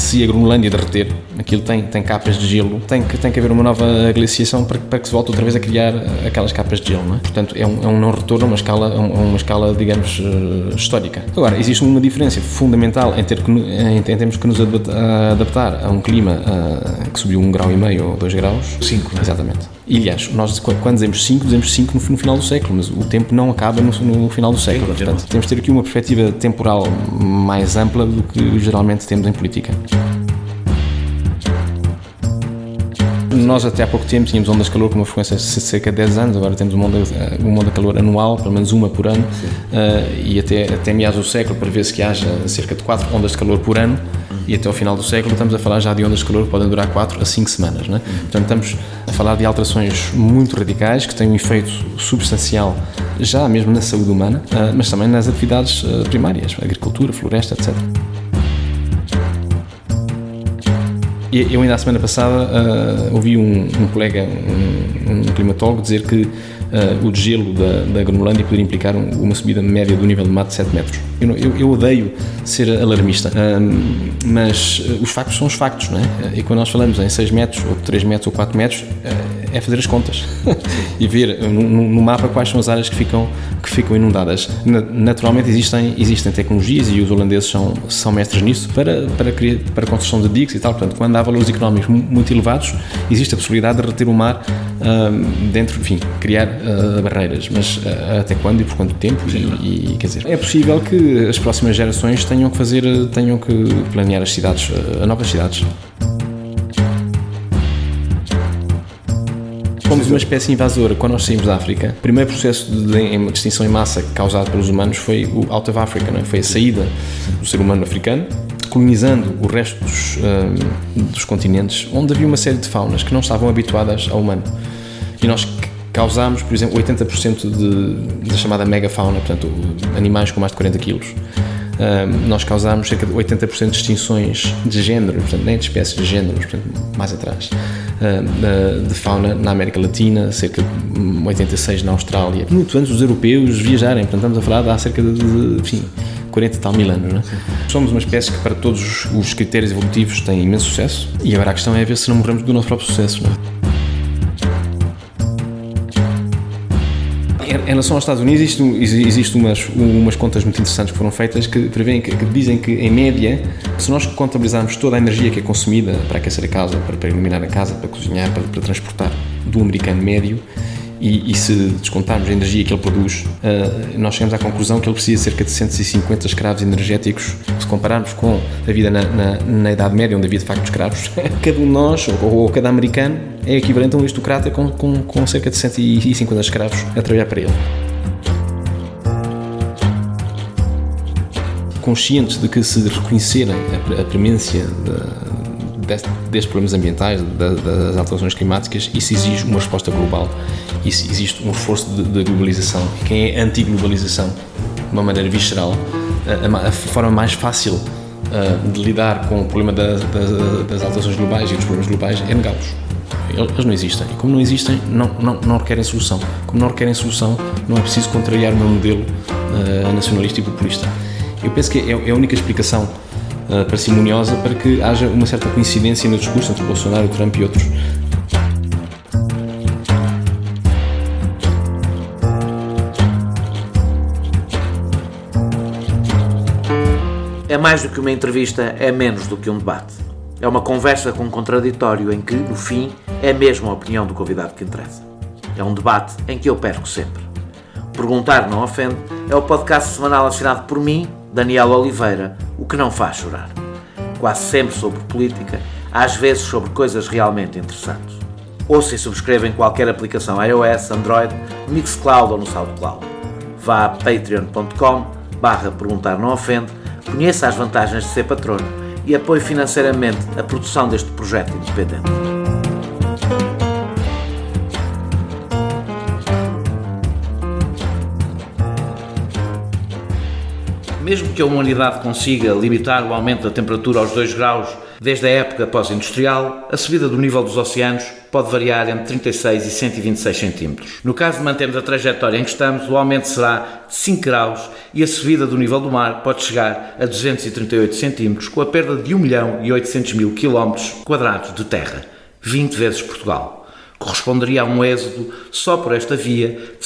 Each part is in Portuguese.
se a Groenlândia derreter, aquilo tem capas de gelo, tem que haver uma nova glaciação para que se volte outra vez a criar aquelas capas de gelo, não é? Portanto, é um não retorno a uma escala, digamos, histórica. Agora, existe uma diferença fundamental em termos que nos adaptar a um clima que subiu 1,5 grau ou 2 graus. 5, não é? Exatamente. E, aliás, nós quando dizemos 5 no final do século, mas o tempo não acaba no final do século. Sim, portanto, temos de ter aqui uma perspectiva temporal mais ampla do que geralmente temos em política. Nós até há pouco tempo tínhamos ondas de calor com uma frequência de cerca de 10 anos, agora temos uma onda de calor anual, pelo menos uma por ano, e até meados do século prevê-se que haja cerca de 4 ondas de calor por ano, e até ao final do século estamos a falar já de ondas de calor que podem durar 4 a 5 semanas. Não é? Portanto, estamos a falar de alterações muito radicais que têm um efeito substancial já mesmo na saúde humana, mas também nas atividades primárias, agricultura, floresta, etc. Eu ainda a semana passada ouvi um colega, um climatólogo, dizer que o degelo da Groenlândia poderia implicar uma subida média do nível do mar de 7 metros. Eu odeio ser alarmista, mas os factos são os factos, não é? E quando nós falamos em 6 metros, ou 3 metros, ou 4 metros, é fazer as contas e ver no mapa quais são as áreas que ficam inundadas. Naturalmente existem tecnologias, e os holandeses são mestres nisso, para a construção de diques e tal. Portanto, quando há valores económicos muito elevados, existe a possibilidade de reter o mar dentro, enfim, criar barreiras, mas até quando e por quanto tempo? E quer dizer, é possível que as próximas gerações tenham que planear as cidades, novas cidades. Fomos uma espécie invasora. Quando nós saímos da África, o primeiro processo de extinção em massa causado pelos humanos foi o Out of Africa, não é? Foi a saída do ser humano africano, colonizando o resto dos continentes, onde havia uma série de faunas que não estavam habituadas ao humano. E nós causámos, por exemplo, 80% da chamada megafauna, portanto, animais com mais de 40 quilos. Nós causámos cerca de 80% de extinções de género, portanto, nem de espécies, de géneros, portanto, mais atrás, de fauna na América Latina, cerca de 86 na Austrália, muito antes dos europeus viajarem. Portanto, estamos a falar de há cerca de 40 e tal mil anos, não é? Somos uma espécie que, para todos os critérios evolutivos, tem imenso sucesso, e agora a questão é ver se não morremos do nosso próprio sucesso, não é? Em relação aos Estados Unidos, existem umas contas muito interessantes que foram feitas que prevêem, que dizem que, em média, se nós contabilizarmos toda a energia que é consumida para aquecer a casa, para iluminar a casa, para cozinhar, para transportar, do americano médio, e se descontarmos a energia que ele produz, nós chegamos à conclusão que ele precisa de cerca de 150 escravos energéticos. Se compararmos com a vida na Idade Média, onde havia de facto escravos, cada um de nós, ou cada americano, é equivalente a um aristocrata com cerca de 150 escravos a trabalhar para ele. Conscientes de que, se reconhecerem a premência destes problemas ambientais, das alterações climáticas, isso exige uma resposta global, isso existe um reforço de globalização. Quem é anti-globalização, de uma maneira visceral, a forma mais fácil de lidar com o problema das alterações globais e dos problemas globais é negá-los. Eles não existem, e como não existem, não requerem solução. Como não requerem solução, não é preciso contrariar o meu modelo nacionalista e populista. Eu penso que é a única explicação parcimoniosa para que haja uma certa coincidência no discurso entre Bolsonaro, Trump e outros. É mais do que uma entrevista, é menos do que um debate. É uma conversa com um contraditório em que, no fim, é mesmo a opinião do convidado que interessa. É um debate em que eu perco sempre. Perguntar Não Ofende é o podcast semanal assinado por mim, Daniel Oliveira, o que não faz chorar. Quase sempre sobre política, às vezes sobre coisas realmente interessantes. Ouça e subscreva em qualquer aplicação iOS, Android, Mixcloud ou no SoundCloud. Vá a patreon.com/perguntar não ofende, conheça as vantagens de ser patrono e apoie financeiramente a produção deste projeto independente. Mesmo que a humanidade consiga limitar o aumento da temperatura aos 2 graus desde a época pós-industrial, a subida do nível dos oceanos pode variar entre 36 e 126 centímetros. No caso de mantermos a trajetória em que estamos, o aumento será de 5 graus e a subida do nível do mar pode chegar a 238 centímetros, com a perda de 1.800.000 km² de terra, 20 vezes Portugal. Corresponderia a um êxodo, só por esta via, de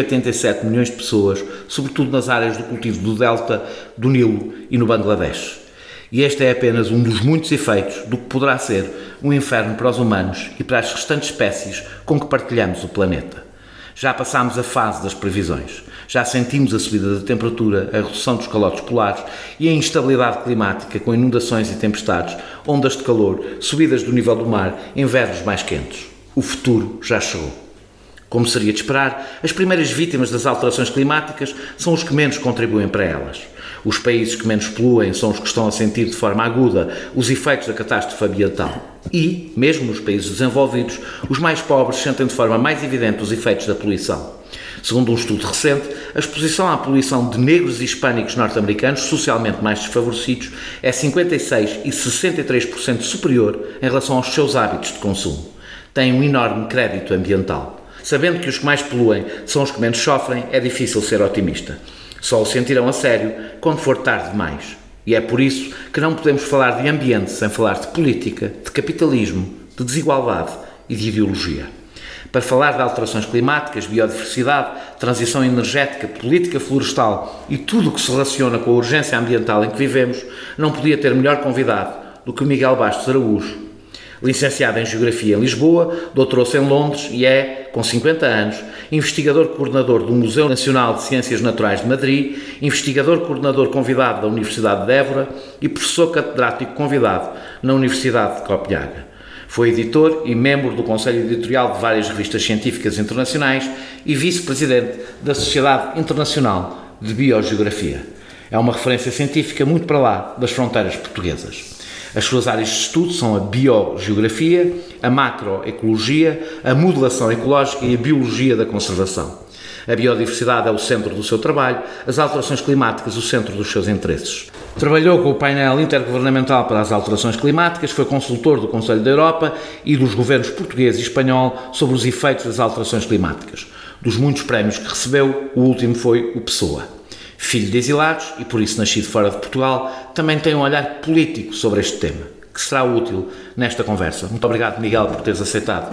187 milhões de pessoas, sobretudo nas áreas do cultivo do delta do Nilo e no Bangladesh. E este é apenas um dos muitos efeitos do que poderá ser um inferno para os humanos e para as restantes espécies com que partilhamos o planeta. Já passámos a fase das previsões. Já sentimos a subida da temperatura, a redução dos calotes polares e a instabilidade climática com inundações e tempestades, ondas de calor, subidas do nível do mar em verões mais quentes. O futuro já chegou. Como seria de esperar, as primeiras vítimas das alterações climáticas são os que menos contribuem para elas. Os países que menos poluem são os que estão a sentir de forma aguda os efeitos da catástrofe ambiental. E, mesmo nos países desenvolvidos, os mais pobres sentem de forma mais evidente os efeitos da poluição. Segundo um estudo recente, a exposição à poluição de negros e hispânicos norte-americanos socialmente mais desfavorecidos é 56% e 63% superior em relação aos seus hábitos de consumo. Tem um enorme crédito ambiental. Sabendo que os que mais poluem são os que menos sofrem, é difícil ser otimista. Só o sentirão a sério quando for tarde demais. E é por isso que não podemos falar de ambiente sem falar de política, de capitalismo, de desigualdade e de ideologia. Para falar de alterações climáticas, biodiversidade, transição energética, política florestal e tudo o que se relaciona com a urgência ambiental em que vivemos, não podia ter melhor convidado do que o Miguel Bastos Araújo. Licenciado em Geografia em Lisboa, doutorou-se em Londres e é, com 50 anos, investigador-coordenador do Museu Nacional de Ciências Naturais de Madrid, investigador-coordenador convidado da Universidade de Évora e professor catedrático convidado na Universidade de Copenhaga. Foi editor e membro do Conselho Editorial de várias revistas científicas internacionais e vice-presidente da Sociedade Internacional de Biogeografia. É uma referência científica muito para lá das fronteiras portuguesas. As suas áreas de estudo são a biogeografia, a macroecologia, a modelação ecológica e a biologia da conservação. A biodiversidade é o centro do seu trabalho, as alterações climáticas o centro dos seus interesses. Trabalhou com o painel intergovernamental para as alterações climáticas, foi consultor do Conselho da Europa e dos governos português e espanhol sobre os efeitos das alterações climáticas. Dos muitos prémios que recebeu, o último foi o Pessoa. Filho de exilados e por isso nascido fora de Portugal, também tem um olhar político sobre este tema, que será útil nesta conversa. Muito obrigado, Miguel, por teres aceitado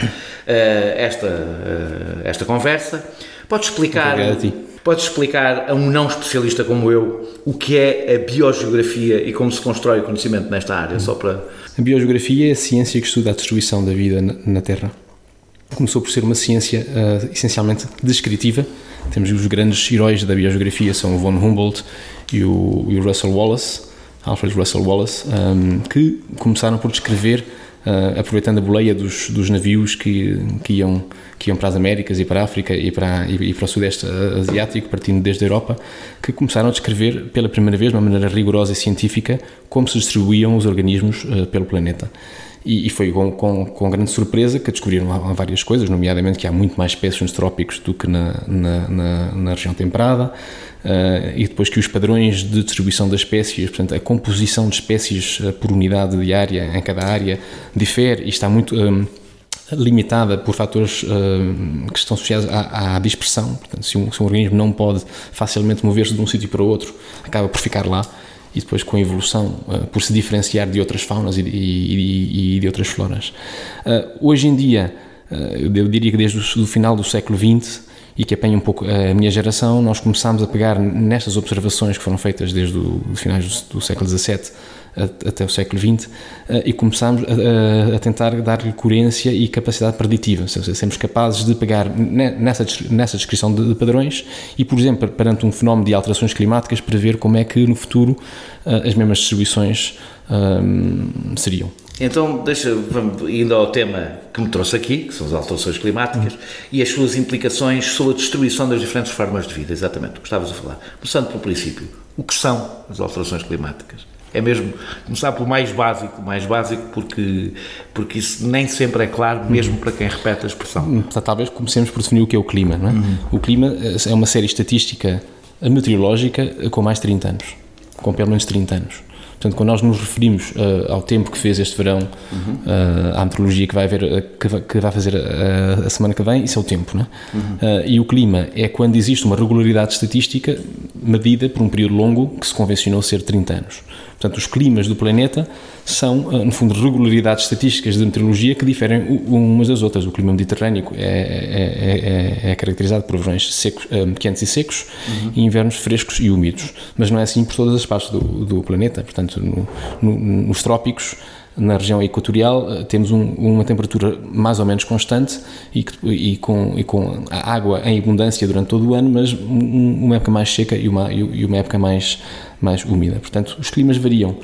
esta conversa. Podes explicar a um não especialista como eu o que é a biogeografia e como se constrói o conhecimento nesta área? A biogeografia é a ciência que estuda a distribuição da vida na Terra. Começou por ser uma ciência essencialmente descritiva. Temos os grandes heróis da biogeografia, são o von Humboldt e o Russell Wallace, Alfred Russell Wallace, que começaram por descrever, aproveitando a boleia dos navios que iam para as Américas e para a África e para o Sudeste Asiático, partindo desde a Europa, que começaram a descrever pela primeira vez, de uma maneira rigorosa e científica, como se distribuíam os organismos pelo planeta. E foi com grande surpresa que descobriram várias coisas, nomeadamente que há muito mais espécies nos trópicos do que na região temperada, e depois que os padrões de distribuição das espécies, portanto a composição de espécies por unidade de área em cada área difere e está muito limitada por fatores que estão associados à dispersão. Portanto, se um organismo não pode facilmente mover-se de um sítio para o outro, acaba por ficar lá. E depois com a evolução, por se diferenciar de outras faunas e de outras floras. Hoje em dia, eu diria que desde o final do século XX, e que apanha um pouco a minha geração, nós começámos a pegar nestas observações que foram feitas desde os finais do século XVII até o século XX, e começámos a tentar dar-lhe coerência e capacidade preditiva, ou seja, sermos capazes de pegar nessa descrição de padrões e, por exemplo, perante um fenómeno de alterações climáticas, prever como é que no futuro as mesmas distribuições seriam. Então, vamos indo ao tema que me trouxe aqui, que são as alterações climáticas, e as suas implicações sobre a distribuição das diferentes formas de vida, exatamente o que estavas a falar. Começando pelo princípio, o que são as alterações climáticas? É mesmo começar pelo mais básico porque isso nem sempre é claro, mesmo para quem repete a expressão. Talvez comecemos por definir o que é o clima, não é? O clima é uma série estatística meteorológica com mais de 30 anos. com pelo menos 30 anos. Portanto, quando nós nos referimos ao tempo que fez este verão, à meteorologia que vai fazer a semana que vem, isso é o tempo, não é? E o clima é quando existe uma regularidade estatística medida por um período longo que se convencionou ser 30 anos. Portanto, os climas do planeta são, no fundo, regularidades estatísticas de meteorologia que diferem umas das outras. O clima mediterrâneo é caracterizado por verões secos, quentes e secos, e invernos frescos e úmidos. Mas não é assim por todas as partes do planeta. Portanto, nos trópicos, na região equatorial, temos uma temperatura mais ou menos constante e com a água em abundância durante todo o ano, mas uma época mais seca e uma época mais úmida. Portanto, os climas variam.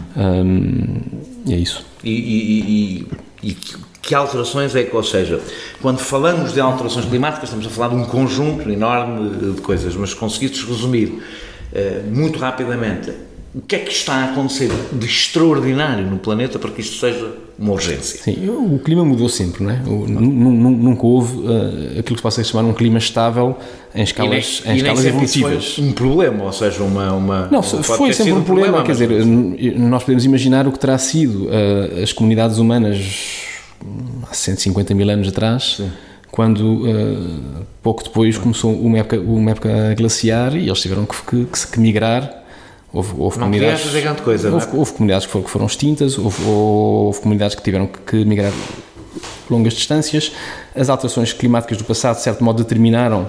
É isso. E que alterações é que, ou seja, quando falamos de alterações climáticas, estamos a falar de um conjunto enorme de coisas, mas se conseguisses resumir muito rapidamente o que é que está a acontecer de extraordinário no planeta para que isto seja uma urgência? Sim, o clima mudou sempre, não é? Nunca houve aquilo que se possa chamar um clima estável em escalas evolutivas. Foi um problema, ou seja, Não, foi sempre um problema, quer dizer, nós podemos imaginar o que terá sido as comunidades humanas há 150 mil anos atrás, sim, quando pouco depois começou uma época glaciar e eles tiveram que migrar. Houve comunidades, fazer grande coisa, houve comunidades que foram extintas, houve comunidades que tiveram que migrar longas distâncias. As alterações climáticas do passado, de certo modo, determinaram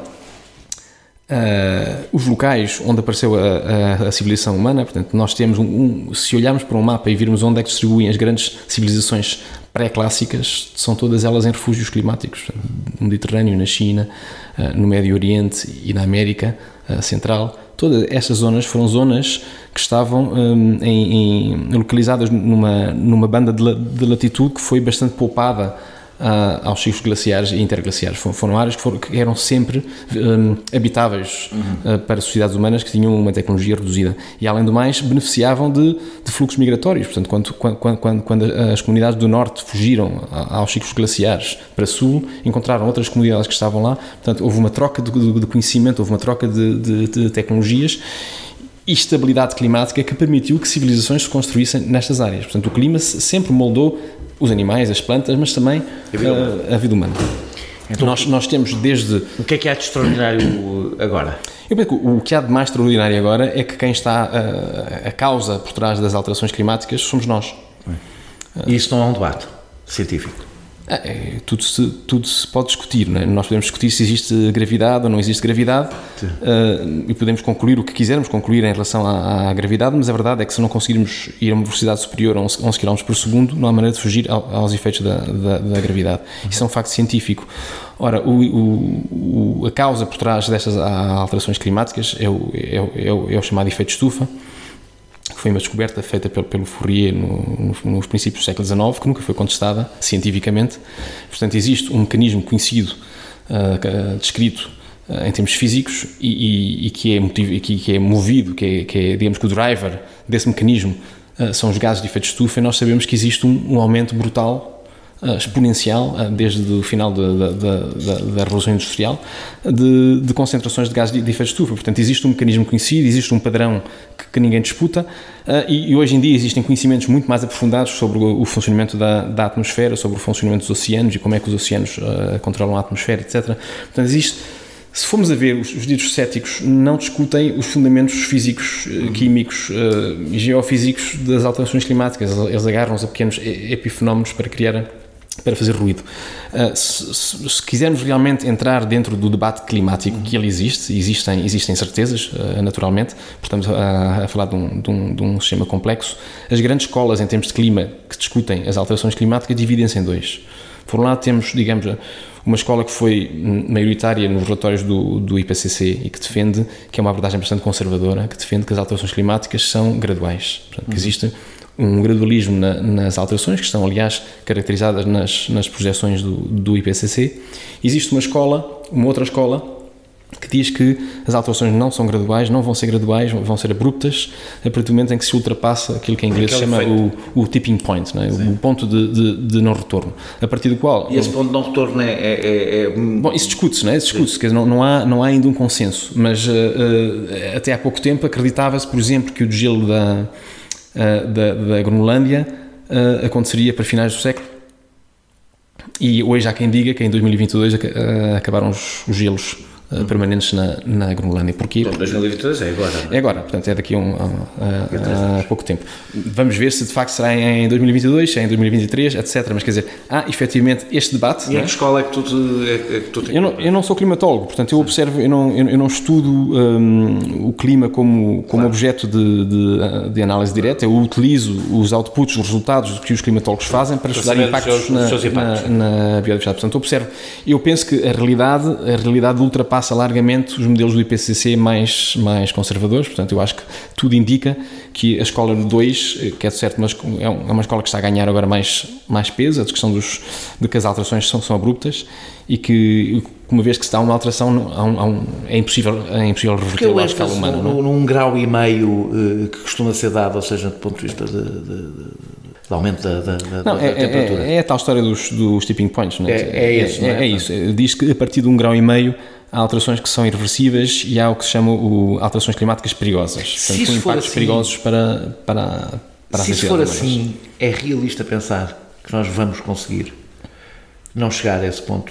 os locais onde apareceu a civilização humana. Portanto, nós temos se olharmos para um mapa e virmos onde é que distribuem as grandes civilizações pré-clássicas, são todas elas em refúgios climáticos, no Mediterrâneo, na China, no Médio Oriente e na América Central. Todas estas zonas foram zonas que estavam localizadas numa banda de latitude que foi bastante poupada aos ciclos glaciares e interglaciares. Foram áreas que eram sempre habitáveis para sociedades humanas que tinham uma tecnologia reduzida e, além do mais, beneficiavam de fluxos migratórios. Portanto, quando as comunidades do norte fugiram aos ciclos glaciares para sul, encontraram outras comunidades que estavam lá. Portanto, houve uma troca de conhecimento, houve uma troca de tecnologias e estabilidade climática que permitiu que civilizações se construíssem nestas áreas. Portanto, o clima sempre moldou os animais, as plantas, mas também a vida humana. Então, nós temos desde... O que é há de extraordinário agora? Eu penso que o que há de mais extraordinário agora é que quem está a causa por trás das alterações climáticas somos nós. E isso não é um debate científico? Tudo se pode discutir, não é? Nós podemos discutir se existe gravidade ou não existe gravidade, e podemos concluir o que quisermos concluir em relação à gravidade, mas a verdade é que se não conseguirmos ir a uma velocidade superior a 11 km por segundo, não há maneira de fugir aos efeitos da gravidade. Isso é um facto científico. Ora, a causa por trás destas alterações climáticas é o chamado efeito estufa, que foi uma descoberta feita pelo Fourier nos princípios do século XIX, que nunca foi contestada cientificamente. Portanto, existe um mecanismo conhecido, descrito em termos físicos e que é movido, que é, digamos que o driver desse mecanismo são os gases de efeito de estufa, e nós sabemos que existe um aumento brutal, exponencial, desde o final da Revolução Industrial, de concentrações de gases de efeito de estufa. Portanto, existe um mecanismo conhecido, existe um padrão que ninguém disputa, e hoje em dia existem conhecimentos muito mais aprofundados sobre o funcionamento da atmosfera, sobre o funcionamento dos oceanos e como é que os oceanos controlam a atmosfera, etc. Portanto, se formos a ver, os ditos céticos não discutem os fundamentos físicos, químicos e geofísicos das alterações climáticas. Eles agarram-se a pequenos epifenómenos para fazer ruído. Se quisermos realmente entrar dentro do debate climático, que ele existem certezas, naturalmente, porque estamos a falar de um sistema complexo. As grandes escolas em termos de clima que discutem as alterações climáticas dividem-se em dois. Por um lado temos, digamos, uma escola que foi maioritária nos relatórios do IPCC e que defende, que é uma abordagem bastante conservadora, que defende que as alterações climáticas são graduais. Portanto, que existe um gradualismo nas alterações, que estão, aliás, caracterizadas nas projeções do IPCC. Existe uma outra escola, que diz que as alterações não são graduais, não vão ser graduais, vão ser abruptas a partir do momento em que se ultrapassa aquilo que em inglês se chama o tipping point, não é? O ponto de não retorno, a partir do qual... E esse ponto de não retorno Bom, isso discute-se, não é? Discute-se, quer dizer, não há ainda um consenso, mas até há pouco tempo acreditava-se, por exemplo, que o degelo da Groenlândia aconteceria para finais do século, e hoje há quem diga que em 2022 acabaram os gelos permanentes na Groenlândia. Porquê? Então, 2022 é agora. É agora, portanto é daqui a pouco tempo. Vamos ver se de facto será em 2022, se é em 2023, etc. Mas quer dizer, há efetivamente este debate. E em que escola é que tu tens? Eu não sou climatólogo, portanto eu observo, eu não estudo o clima como objeto de análise direta. Eu utilizo os outputs, os resultados que os climatólogos fazem para estudar impactos na biodiversidade. Portanto, eu penso que a realidade ultrapassa largamente os modelos do IPCC mais conservadores. Portanto, eu acho que tudo indica que a escola 2, que é certo, mas é uma escola que está a ganhar agora mais peso, a discussão de que as alterações são abruptas, e que, uma vez que se dá uma alteração, é impossível revertê-la à escala humana. Num grau e meio que costuma ser dado, ou seja, do ponto de vista de aumento da temperatura. É a tal história dos tipping points, não é? É isso, não é? É isso. Diz que a partir de 1,5 graus há alterações que são irreversíveis e há o que se chama alterações climáticas perigosas. Portanto, com impactos perigosos para a sociedade. Se isso for assim, é realista pensar que nós vamos conseguir não chegar a esse ponto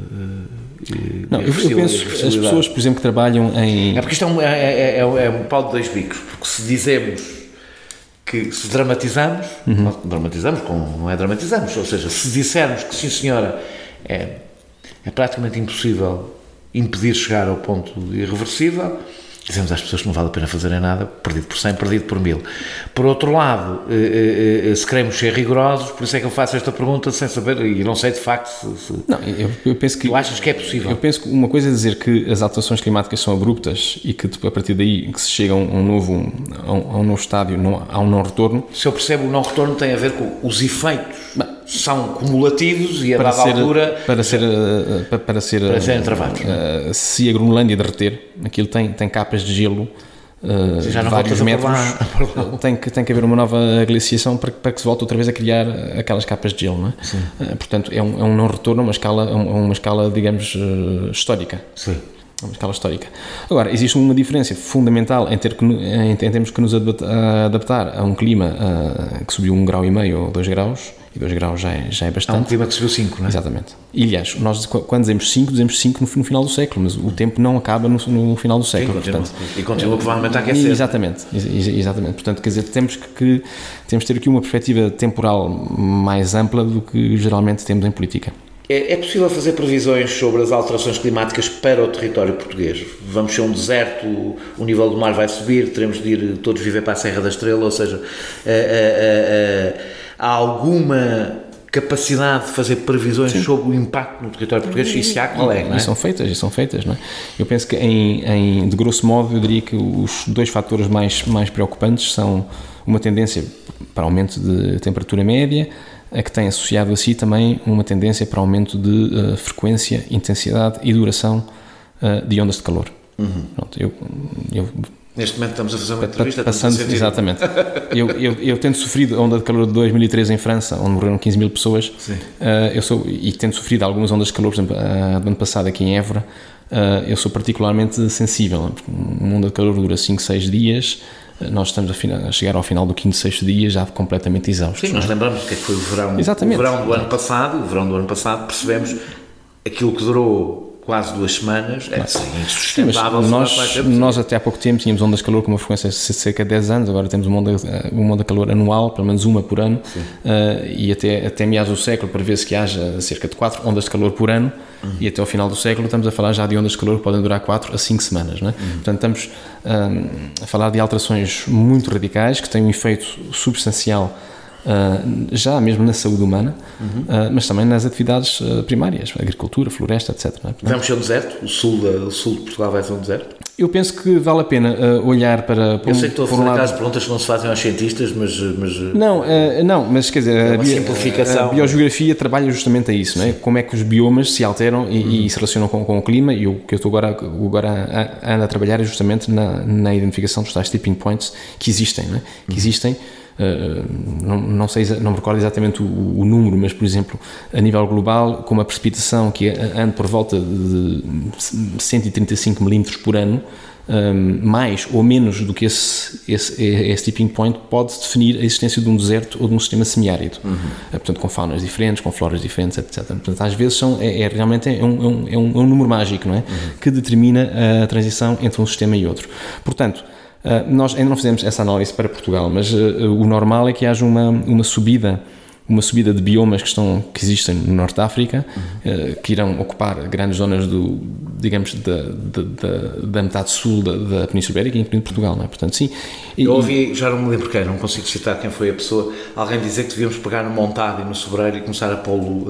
de não, eu penso que as pessoas, por exemplo, que trabalham em... É porque isto é um pau de dois bicos, porque se dizemos que se dramatizamos, não é dramatizamos, ou seja, se dissermos que sim senhora, é praticamente impossível impedir chegar ao ponto irreversível, dizemos às pessoas que não vale a pena fazerem nada, perdido por 100, perdido por 1000. Por outro lado, se queremos ser rigorosos, por isso é que eu faço esta pergunta sem saber, e não sei de facto se não, eu penso que... Tu achas que é possível? Eu penso que uma coisa é dizer que as alterações climáticas são abruptas e que a partir daí que se chega a um novo estádio, a um não retorno. Se eu percebo, o não retorno tem a ver com os efeitos. São cumulativos e a dada altura para serem travados. Se a Groenlândia derreter, aquilo tem capas de gelo de vários metros, tem que haver uma nova glaciação para que se volte outra vez a criar aquelas capas de gelo, não é? Portanto, é um não retorno a uma escala, digamos, histórica. Sim. Uma escala histórica. Agora, existe uma diferença fundamental em termos que nos adaptar a um clima que subiu 1,5 graus ou 2 graus, e 2 graus já é bastante. É um clima que subiu 5, não é? Exatamente. E, aliás, nós quando dizemos 5 no final do século, mas o tempo não acaba no final do século. E continua provavelmente a aquecer. Exatamente. Portanto, quer dizer, temos que ter aqui uma perspectiva temporal mais ampla do que geralmente temos em política. É possível fazer previsões sobre as alterações climáticas para o território português? Vamos ser um deserto, o nível do mar vai subir, teremos de ir todos viver para a Serra da Estrela, ou seja, há alguma capacidade de fazer previsões sobre o impacto no território português? E se há, qual é? Não é? E são feitas, não é? Eu penso que, de grosso modo, eu diria que os dois fatores mais preocupantes são uma tendência para aumento de temperatura média, a que tem associado a si também uma tendência para aumento de frequência, intensidade e duração de ondas de calor. Pronto, neste momento estamos a fazer uma entrevista. Exatamente. Eu tendo sofrido a onda de calor de 2013 em França, onde morreram 15 mil pessoas, e tendo sofrido algumas ondas de calor, por exemplo, do ano passado aqui em Évora, eu sou particularmente sensível. Uma onda de calor dura 5, 6 dias, nós estamos a chegar ao final do 5º, 6º dia já completamente exaustos. Sim, nós lembramos que foi o verão. Exatamente. O verão do ano passado, percebemos aquilo que durou quase 2 semanas, insustentável. Nós até há pouco tempo tínhamos ondas de calor com uma frequência de cerca de 10 anos, agora temos uma onda de calor anual, pelo menos uma por ano, e até meados do século prevê-se que haja cerca de 4 ondas de calor por ano, e até ao final do século estamos a falar já de ondas de calor que podem durar 4 a 5 semanas, não é? Portanto, estamos a falar de alterações muito radicais que têm um efeito substancial já mesmo na saúde humana, mas também nas atividades primárias, agricultura, floresta, etc. Não é? Vamos ser um deserto? O sul de Portugal vai ser um deserto? Eu penso que vale a pena olhar para... Eu sei que estou a fazer aquelas perguntas que não se fazem aos cientistas, mas não, mas quer dizer, simplificação. A biogeografia trabalha justamente a isso, não é? Como é que os biomas se alteram e se relacionam com o clima, e o que eu estou agora ando a trabalhar é justamente na identificação dos tais tipping points que existem, não é? Que existem. Não me recordo exatamente o número, mas por exemplo a nível global, com uma precipitação que anda por volta de 135 milímetros por ano, mais ou menos do que esse tipping point pode definir a existência de um deserto ou de um sistema semiárido, portanto com faunas diferentes, com floras diferentes, etc. Portanto, às vezes realmente é um número mágico, não é? Que determina a transição entre um sistema e outro. Portanto, nós ainda não fizemos essa análise para Portugal, mas o normal é que haja uma subida de biomas que existem no Norte de África, que irão ocupar grandes zonas da metade sul da Península Ibérica, incluindo Portugal, não é? Portanto, sim. Eu ouvi, já não me lembro quem, não consigo citar quem foi a pessoa, alguém dizer que devíamos pegar no Montado e no Sobreiro e começar a pô-lo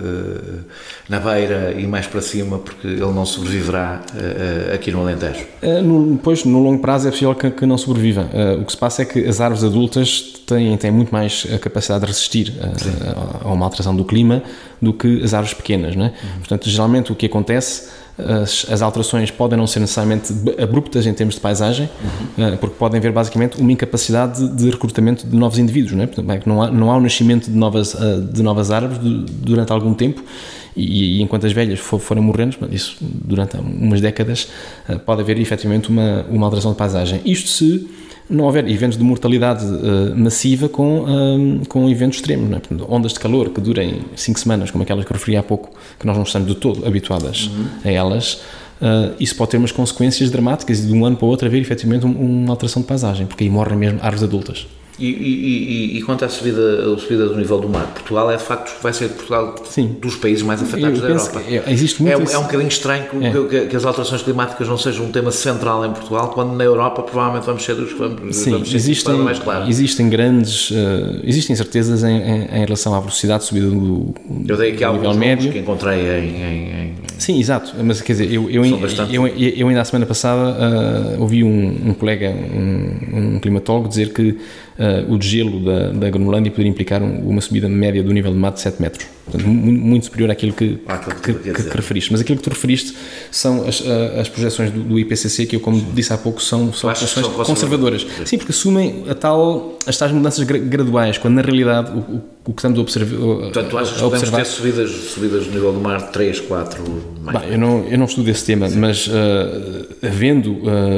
na beira e mais para cima, porque ele não sobreviverá aqui no Alentejo. Pois, no longo prazo é possível que não sobreviva. O que se passa é que as árvores adultas têm muito mais a capacidade de resistir a uma alteração do clima do que as árvores pequenas, não é? Portanto, geralmente o que acontece, as alterações podem não ser necessariamente abruptas em termos de paisagem, porque podem haver basicamente uma incapacidade de recrutamento de novos indivíduos, não é? Portanto, não há o nascimento de novas árvores durante algum tempo, e enquanto as velhas forem morrendo, isso durante umas décadas, pode haver efetivamente uma alteração de paisagem. Isto se não houver eventos de mortalidade massiva com eventos extremos, não é? Portanto, ondas de calor que durem 5 semanas, como aquelas que eu referi há pouco, que nós não estamos de todo habituadas a elas, isso pode ter umas consequências dramáticas, e de um ano para o outro haver efetivamente uma alteração de paisagem, porque aí morrem mesmo árvores adultas. E quanto à subida do nível do mar, Portugal vai ser Portugal dos países mais afetados da Europa. Existe muito é um bocadinho estranho que as alterações climáticas não sejam um tema central em Portugal, quando na Europa provavelmente vamos ser dos que vamos ser mais claro. Existem incertezas em relação à velocidade de subida do nível médio. Eu dei aqui alguns números que encontrei em... Sim, exato, mas quer dizer, eu ainda a semana passada ouvi um colega, um climatólogo, dizer que o degelo da Groenlândia poderia implicar uma subida média do nível de mar de 7 metros. Portanto, muito superior àquilo que referiste. Mas aquilo que tu referiste são as projeções do IPCC, que eu, como disse há pouco, são projeções conservadoras. Sim, porque assumem as tais mudanças graduais, quando na realidade o que estamos a observar... Portanto, tu achas que podemos ter subidas do nível do mar de 3, 4... mais? Eu não estudo esse tema, mas havendo...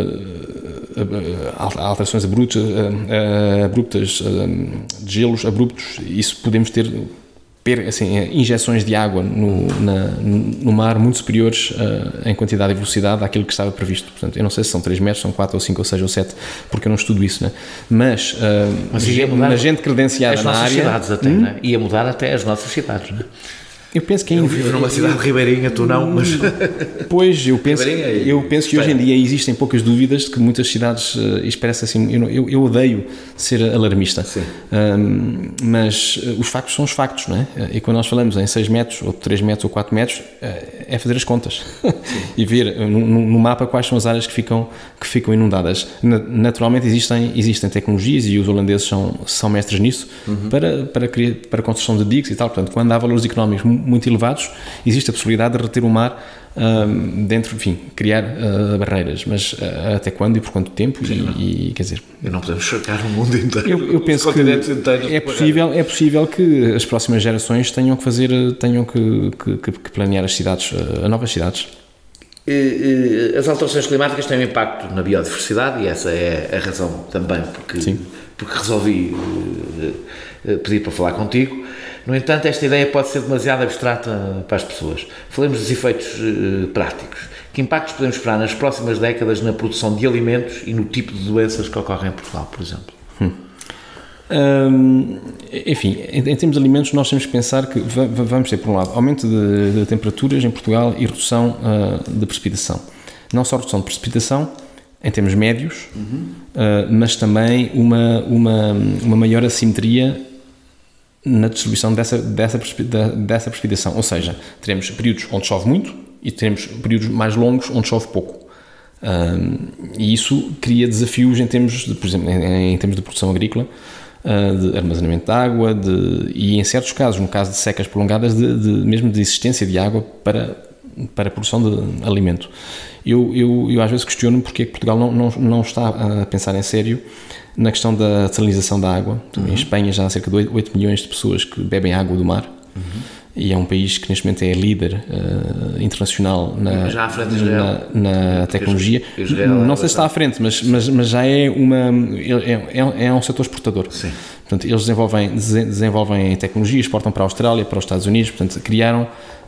alterações abruptas, gelos abruptos, isso podemos ter injeções de água no mar muito superiores em quantidade e velocidade àquilo que estava previsto. Portanto, eu não sei se são 3 metros, são 4 ou 5 ou 6 ou 7, porque eu não estudo isso, né? Mas gente credenciada na área... As nossas cidades até, né? Ia mudar até as nossas cidades, né? Eu penso que eu vivo numa cidade ribeirinha, tu não, mas... Pois, eu penso que hoje em dia existem poucas dúvidas de que muitas cidades, isto parece assim, eu odeio ser alarmista, mas os factos são os factos, não é? E quando nós falamos em 6 metros, ou 3 metros, ou 4 metros, é fazer as contas e ver no mapa quais são as áreas que ficam inundadas. Naturalmente existem tecnologias, e os holandeses são mestres nisso, para a construção de diques e tal. Portanto, quando há valores económicos muito elevados, existe a possibilidade de reter o mar dentro, enfim, criar barreiras, mas até quando e por quanto tempo? E quer dizer, e não podemos cercar o mundo inteiro. Eu penso que é possível que as próximas gerações tenham que planear as cidades, novas cidades. As alterações climáticas têm um impacto na biodiversidade, e essa é a razão também porque resolvi pedir para falar contigo. No entanto, esta ideia pode ser demasiado abstrata para as pessoas. Falemos dos efeitos práticos. Que impactos podemos esperar nas próximas décadas na produção de alimentos e no tipo de doenças que ocorrem em Portugal, por exemplo? Enfim, em termos de alimentos, nós temos que pensar que vamos ter, por um lado, aumento de temperaturas em Portugal e redução de precipitação. Não só redução de precipitação, em termos médios, mas também uma maior assimetria na distribuição dessa precipitação. Ou seja, teremos períodos onde chove muito e teremos períodos mais longos onde chove pouco. E isso cria desafios em termos de, por exemplo, em termos de produção agrícola, de armazenamento de água, e em certos casos, no caso de secas prolongadas, mesmo de existência de água para a produção de alimento. Eu às vezes questiono porque é que Portugal não está a pensar em sério na questão da salinização da água. Em Espanha já há cerca de 8 milhões de pessoas que bebem água do mar, e é um país que neste momento é líder internacional na tecnologia. Israel não sei se está à frente, mas já é um setor exportador. Sim. Portanto, eles desenvolvem tecnologia, exportam para a Austrália, para os Estados Unidos, portanto, criaram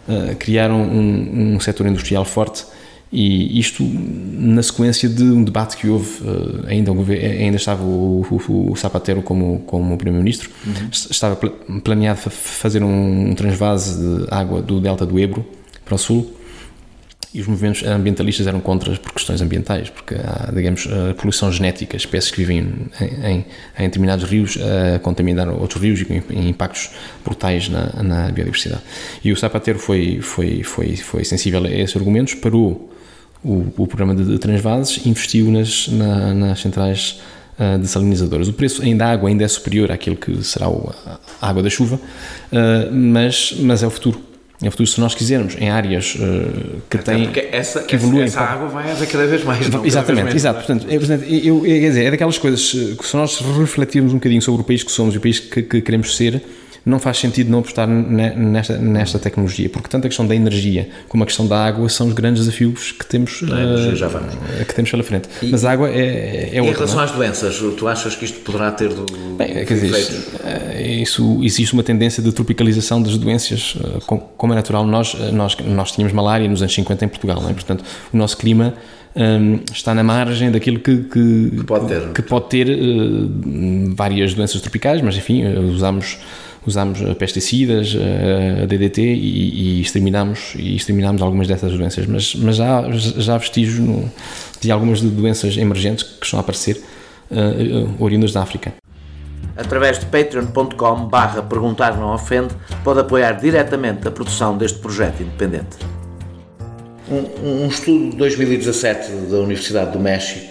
um setor industrial forte, e isto na sequência de um debate que houve, ainda estava o Zapatero como primeiro-ministro, estava planeado fazer um transvase de água do delta do Ebro para o sul, e os movimentos ambientalistas eram contra por questões ambientais, porque há, digamos, a poluição genética, espécies que vivem em determinados rios a contaminar outros rios e com impactos brutais na biodiversidade. E o Zapatero foi sensível a esses argumentos, parou o programa de transvases, investiu nas centrais desalinizadoras. O preço da água ainda é superior àquilo que será a água da chuva, mas é o futuro. É o futuro, se nós quisermos, em áreas que evoluem. Essa água vai haver cada vez mais. Exatamente, exato. Portanto, quer dizer, é daquelas coisas que, se nós refletirmos um bocadinho sobre o país que somos e o país que queremos ser, não faz sentido não apostar nesta tecnologia, porque tanto a questão da energia como a questão da água são os grandes desafios que temos, que temos pela frente. Mas a água é outra. Em relação às doenças, tu achas que isto poderá ter efeitos? Existe uma tendência de tropicalização das doenças, como é natural. Nós tínhamos malária nos anos 50 em Portugal, não é? Portanto, o nosso clima está na margem daquilo que pode ter várias doenças tropicais, mas enfim, usamos pesticidas, a DDT, e exterminamos algumas dessas doenças, mas já há vestígios de algumas doenças emergentes que estão a aparecer, oriundas da África. Através de patreon.com/perguntar não ofende, pode apoiar diretamente a produção deste projeto independente. Um estudo de 2017 da Universidade do México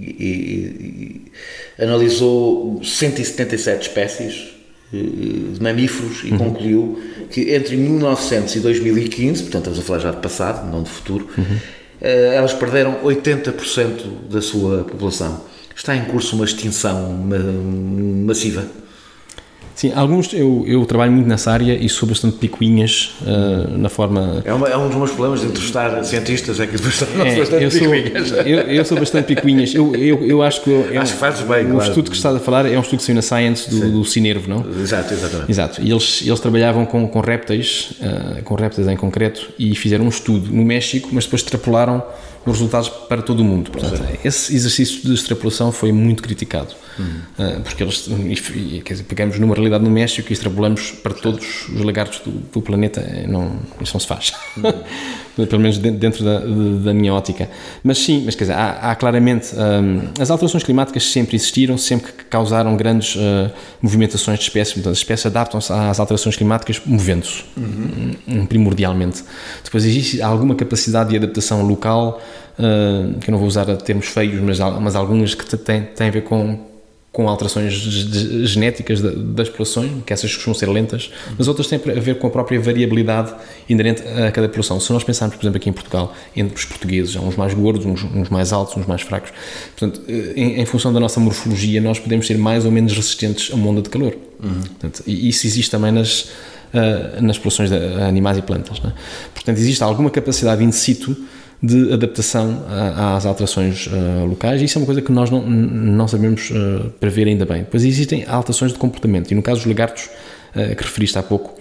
analisou 177 espécies de mamíferos e concluiu que entre 1900 e 2015, portanto estamos a falar já de passado, não de futuro, elas perderam 80% da sua população. Está em curso uma extinção massiva? Sim, alguns, eu trabalho muito nessa área e sou bastante picuinhas na forma... É um dos meus problemas de entrevistar cientistas, é que depois bastante picuinhas. Eu sou bastante picuinhas. Eu acho que acho que fazes bem, o estudo que estás a falar é um estudo que saiu na Science do Cinervo, não? Exatamente. Exato. E eles trabalhavam com répteis em concreto, e fizeram um estudo no México, mas depois extrapolaram os resultados para todo o mundo. Portanto, esse exercício de extrapolação foi muito criticado, porque eles, quer dizer, pegamos numa realidade no México e extrapolamos para todos os lagartos do planeta. Isso não se faz. Pelo menos dentro da minha ótica. Mas sim, quer dizer, há claramente... as alterações climáticas sempre existiram, sempre que causaram grandes movimentações de espécies. Portanto, as espécies adaptam-se às alterações climáticas movendo-se, primordialmente. Depois existe alguma capacidade de adaptação local, que eu não vou usar termos feios, mas algumas que têm a ver com alterações genéticas das populações, que essas costumam ser lentas, mas outras têm a ver com a própria variabilidade inerente a cada população. Se nós pensarmos, por exemplo, aqui em Portugal, entre os portugueses, há uns mais gordos, uns mais altos, uns mais fracos. Portanto, em função da nossa morfologia, nós podemos ser mais ou menos resistentes a uma onda de calor. Portanto, e isso existe também nas populações de animais e plantas, não é? Portanto, existe alguma capacidade in situ de adaptação às alterações locais, e isso é uma coisa que nós não sabemos prever ainda bem. Depois existem alterações de comportamento, e no caso dos lagartos, que referiste há pouco,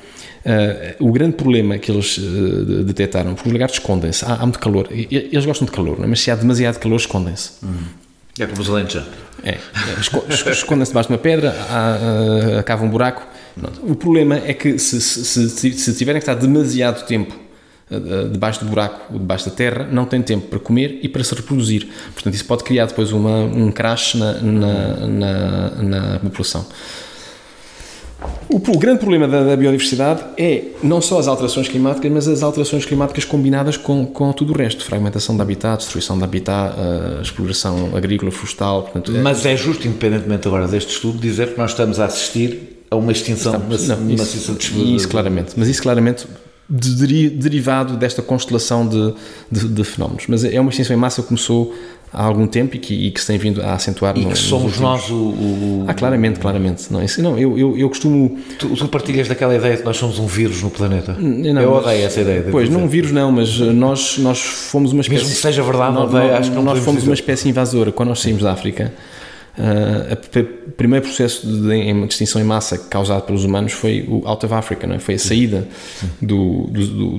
o grande problema que eles detectaram, porque os lagartos escondem-se, há muito calor, eles gostam de calor, não é? Mas se há demasiado calor, escondem-se. É como os alentejas. Escondem-se debaixo de uma pedra, cavam um buraco. O problema é que se tiverem que estar demasiado tempo debaixo do buraco ou debaixo da terra, não tem tempo para comer e para se reproduzir. Portanto, isso pode criar depois um crash na população. O grande problema da biodiversidade é não só as alterações climáticas, mas as alterações climáticas combinadas com tudo o resto. Fragmentação de habitat, destruição de habitat, exploração agrícola, florestal. Portanto, mas é justo, independentemente agora deste estudo, dizer que nós estamos a assistir a uma extinção Isso claramente. Mas isso claramente derivado desta constelação de fenómenos. Mas é uma extinção em massa que começou há algum tempo e que se tem vindo a acentuar. E que somos nós claramente. Não, eu costumo... Tu partilhas daquela ideia de que nós somos um vírus no planeta? Eu odeio essa ideia. Pois, não um vírus não, mas nós fomos uma espécie... Mesmo que seja verdade, acho que não nós fomos uma espécie invasora. Quando nós saímos da África, o primeiro processo de extinção em massa causado pelos humanos foi o Out of Africa, não é? Foi a saída do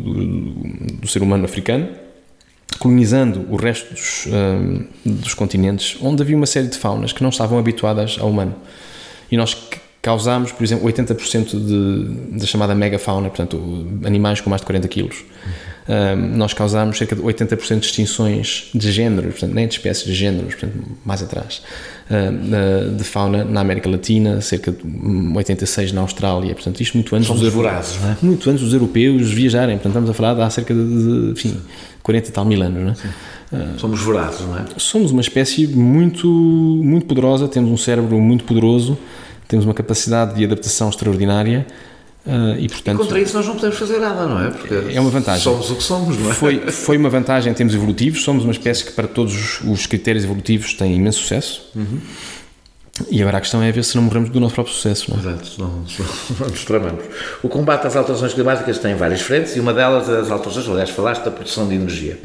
ser humano africano, colonizando o resto dos continentes, onde havia uma série de faunas que não estavam habituadas ao humano. E nós causámos, por exemplo, 80% da chamada megafauna, portanto, animais com mais de 40 quilos. Nós causámos cerca de 80% de extinções de géneros, portanto, nem de espécies, de géneros, portanto, mais atrás, de fauna na América Latina, cerca de 86 na Austrália, portanto, isto muito antes muito antes dos europeus viajarem, portanto, estamos a falar de há cerca de 40 e tal mil anos, não é? Somos vorazes, não é? Somos uma espécie muito, muito poderosa, temos um cérebro muito poderoso, temos uma capacidade de adaptação extraordinária. E, portanto, e contra isso nós não podemos fazer nada, não é? Porque é uma vantagem. Somos o que somos, não é? Foi uma vantagem em termos evolutivos. Somos uma espécie que, para todos os critérios evolutivos, tem imenso sucesso. Uhum. E agora a questão é ver se não morremos do nosso próprio sucesso, não é? Exato, não nos tramamos. O combate às alterações climáticas tem várias frentes e uma delas é as alterações, aliás, falaste da produção de energia.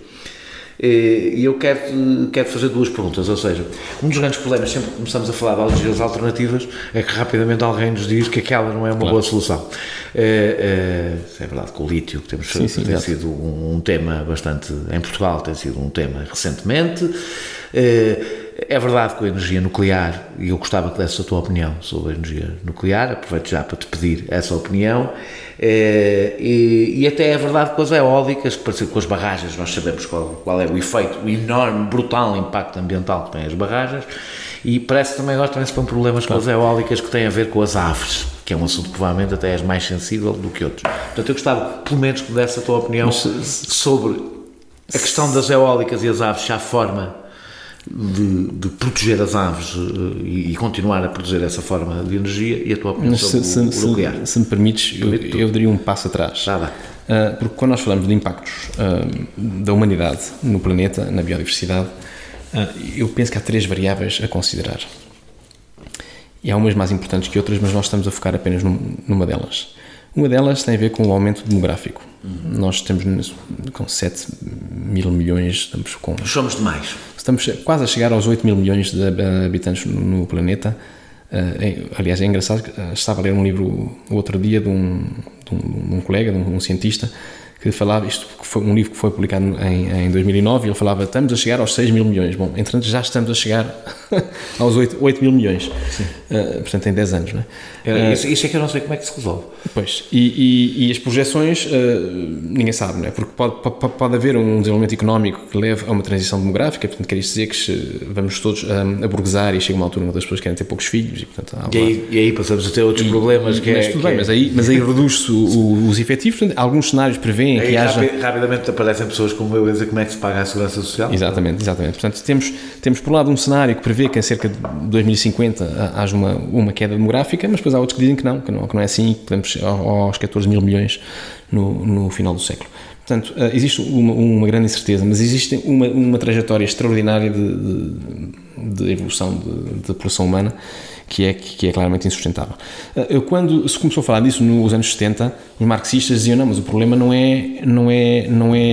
E eu quero fazer duas perguntas, ou seja, um dos grandes problemas, sempre que começamos a falar de energias alternativas, é que rapidamente alguém nos diz que aquela não é uma boa solução. É verdade que o lítio, que temos tem sido um tema bastante, em Portugal tem sido um tema recentemente, é verdade que a energia nuclear, e eu gostava que desse a tua opinião sobre a energia nuclear, aproveito já para te pedir essa opinião, e até é verdade que com as eólicas, com as barragens, nós sabemos qual é o efeito, o enorme, brutal impacto ambiental que têm as barragens, e parece que também agora também se põem problemas com as eólicas que têm a ver com as aves, que é um assunto que provavelmente até és mais sensível do que outros. Portanto, eu gostava pelo menos que desse a tua opinião sobre a questão das eólicas e as aves, se há forma de proteger as aves e continuar a produzir essa forma de energia, e a tua opinião sobre o nuclear. Se me permites, eu daria um passo atrás. Porque quando nós falamos de impactos da humanidade no planeta, na biodiversidade, eu penso que há 3 variáveis a considerar. E há umas mais importantes que outras, mas nós estamos a focar apenas numa delas. Uma delas tem a ver com o aumento demográfico. Nós estamos com 7 mil milhões, somos demais. Estamos quase a chegar aos 8 mil milhões de habitantes no planeta. Aliás, é engraçado que estava a ler um livro o outro dia de um colega, de um cientista, que falava, isto foi um livro que foi publicado em 2009, e ele falava, estamos a chegar aos 6 mil milhões. Bom, entretanto já estamos a chegar aos 8 mil milhões, portanto em 10 anos, não é? Isso é que eu não sei como é que se resolve. Pois, e as projeções ninguém sabe, não é? Porque pode haver um desenvolvimento económico que leve a uma transição demográfica, portanto quer isto dizer que vamos todos a burguesar, e chega uma altura onde as pessoas querem ter poucos filhos, e portanto e aí passamos a ter outros problemas. Mas aí reduz-se os efetivos. Portanto, alguns cenários prevêem que haja... Rapidamente aparecem pessoas como eu a dizer como é que se paga a segurança social. Exatamente. Portanto, temos por um lado um cenário que prevê que em cerca de 2050 haja uma queda demográfica, mas depois há outros que dizem que não é assim, que podemos aos 14 mil milhões no final do século. Portanto, existe uma grande incerteza, mas existe uma trajetória extraordinária de evolução da população humana que é claramente insustentável. Quando se começou a falar disso nos anos 70, os marxistas diziam, não, mas o problema não é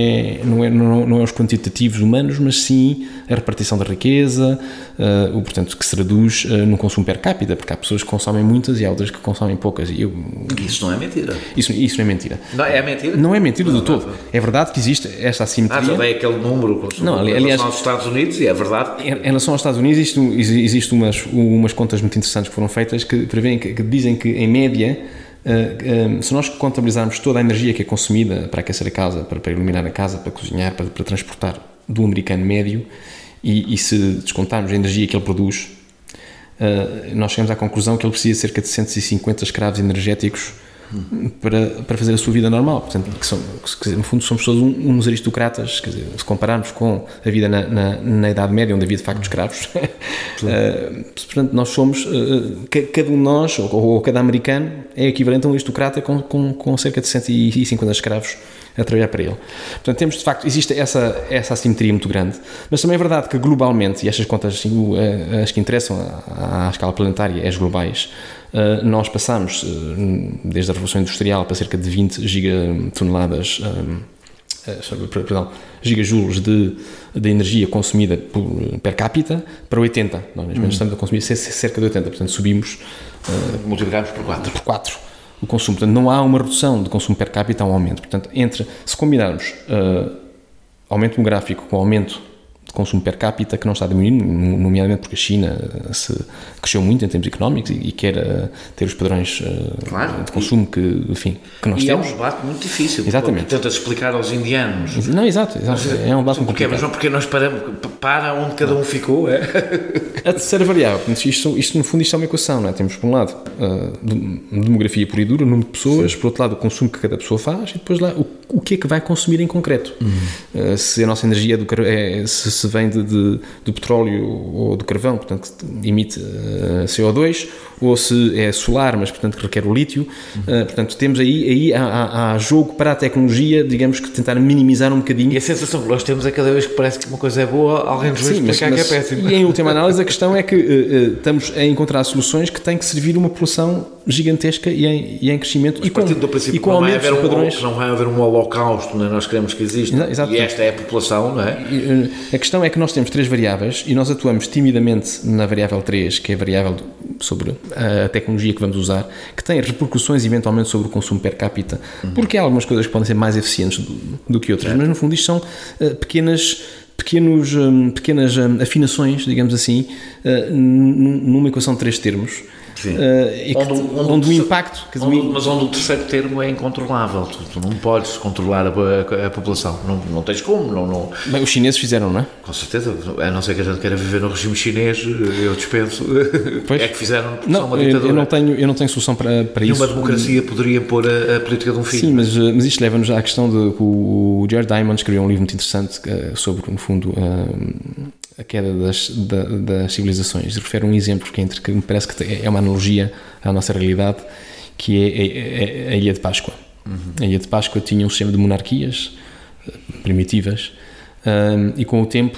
os quantitativos humanos, mas sim a repartição da riqueza, portanto, que se traduz no consumo per capita, porque há pessoas que consomem muitas e há outras que consomem poucas. Isso não é mentira. Isso não é mentira. Não é mentira? Não é mentira de todo. É verdade que existe esta assimetria. Já dei aquele número em relação aos Estados Unidos, e é verdade. Em relação aos Estados Unidos existe umas contas muito interessantes que foram feitas que prevêem, que dizem que, em média, se nós contabilizarmos toda a energia que é consumida para aquecer a casa, para iluminar a casa, para cozinhar, para transportar, do americano médio, e se descontarmos a energia que ele produz, nós chegamos à conclusão que ele precisa de cerca de 150 escravos energéticos para fazer a sua vida normal. Portanto, que no fundo somos todos uns aristocratas, quer dizer, se compararmos com a vida na Idade Média, onde havia de facto escravos. Portanto, nós somos, cada um de nós, ou cada americano, é equivalente a um aristocrata com cerca de 150 escravos a trabalhar para ele. Portanto, temos de facto, existe essa assimetria muito grande, mas também é verdade que globalmente, e estas contas assim, as que interessam à escala planetária, as globais, nós passamos desde a Revolução Industrial para cerca de 20 gigatoneladas, gigajoules de energia consumida per capita para 80. Nós neste momento estamos a consumir cerca de 80, portanto subimos, multiplicamos por 4 o consumo. Portanto, não há uma redução de consumo per capita, há um aumento. Portanto, se combinarmos aumento demográfico com aumento de consumo per capita, que não está diminuindo, nomeadamente porque a China cresceu muito em termos económicos e quer ter os padrões de consumo que nós temos. E é um debate muito difícil. Exatamente. Tentas explicar aos indianos. Não, exato. É um debate muito complicado. Mas não porque nós paramos para onde cada um ficou. A terceira variável, isto no fundo isto é uma equação, não é? Temos por um lado demografia pura e dura, o número de pessoas, por outro lado o consumo que cada pessoa faz e depois lá o que é que vai consumir em concreto. Se a nossa energia se vem do petróleo ou do carvão, portanto que emite CO2, ou se é solar, mas portanto que requer o lítio. Portanto temos aí há jogo para a tecnologia, digamos que tentar minimizar um bocadinho. E a sensação que nós temos é cada vez que parece que uma coisa é boa, alguém nos vai explicar que é péssimo. E em última análise a questão é que estamos a encontrar soluções que têm que servir uma população gigantesca e em crescimento e com aumentos de padrões. Não vai haver um holocausto, não é? Nós queremos que exista. Exato. E esta é a população, não é? A questão é que nós temos 3 variáveis e nós atuamos timidamente na variável 3, que é a variável sobre a tecnologia que vamos usar, que tem repercussões eventualmente sobre o consumo per capita, porque há algumas coisas que podem ser mais eficientes do que outras, mas no fundo isto são pequenas afinações, digamos assim, numa equação de 3 termos. Onde o impacto... Mas onde o terceiro termo é incontrolável. Tu não podes controlar a população. Não tens como. Não. Bem, os chineses fizeram, não é? Com certeza. A não ser que a gente queira viver no regime chinês, eu dispenso. Pois. É que fizeram porque são uma ditadura. Eu não tenho solução para isso. Nenhuma democracia poderia pôr a política de um filho. Sim, mas isto leva-nos à questão de que o Jared Diamond escreveu um livro muito interessante sobre, no fundo, a queda das civilizações. Refere um exemplo que me parece que é uma analogia à nossa realidade, que é a Ilha de Páscoa. A Ilha de Páscoa tinha um sistema de monarquias primitivas e com o tempo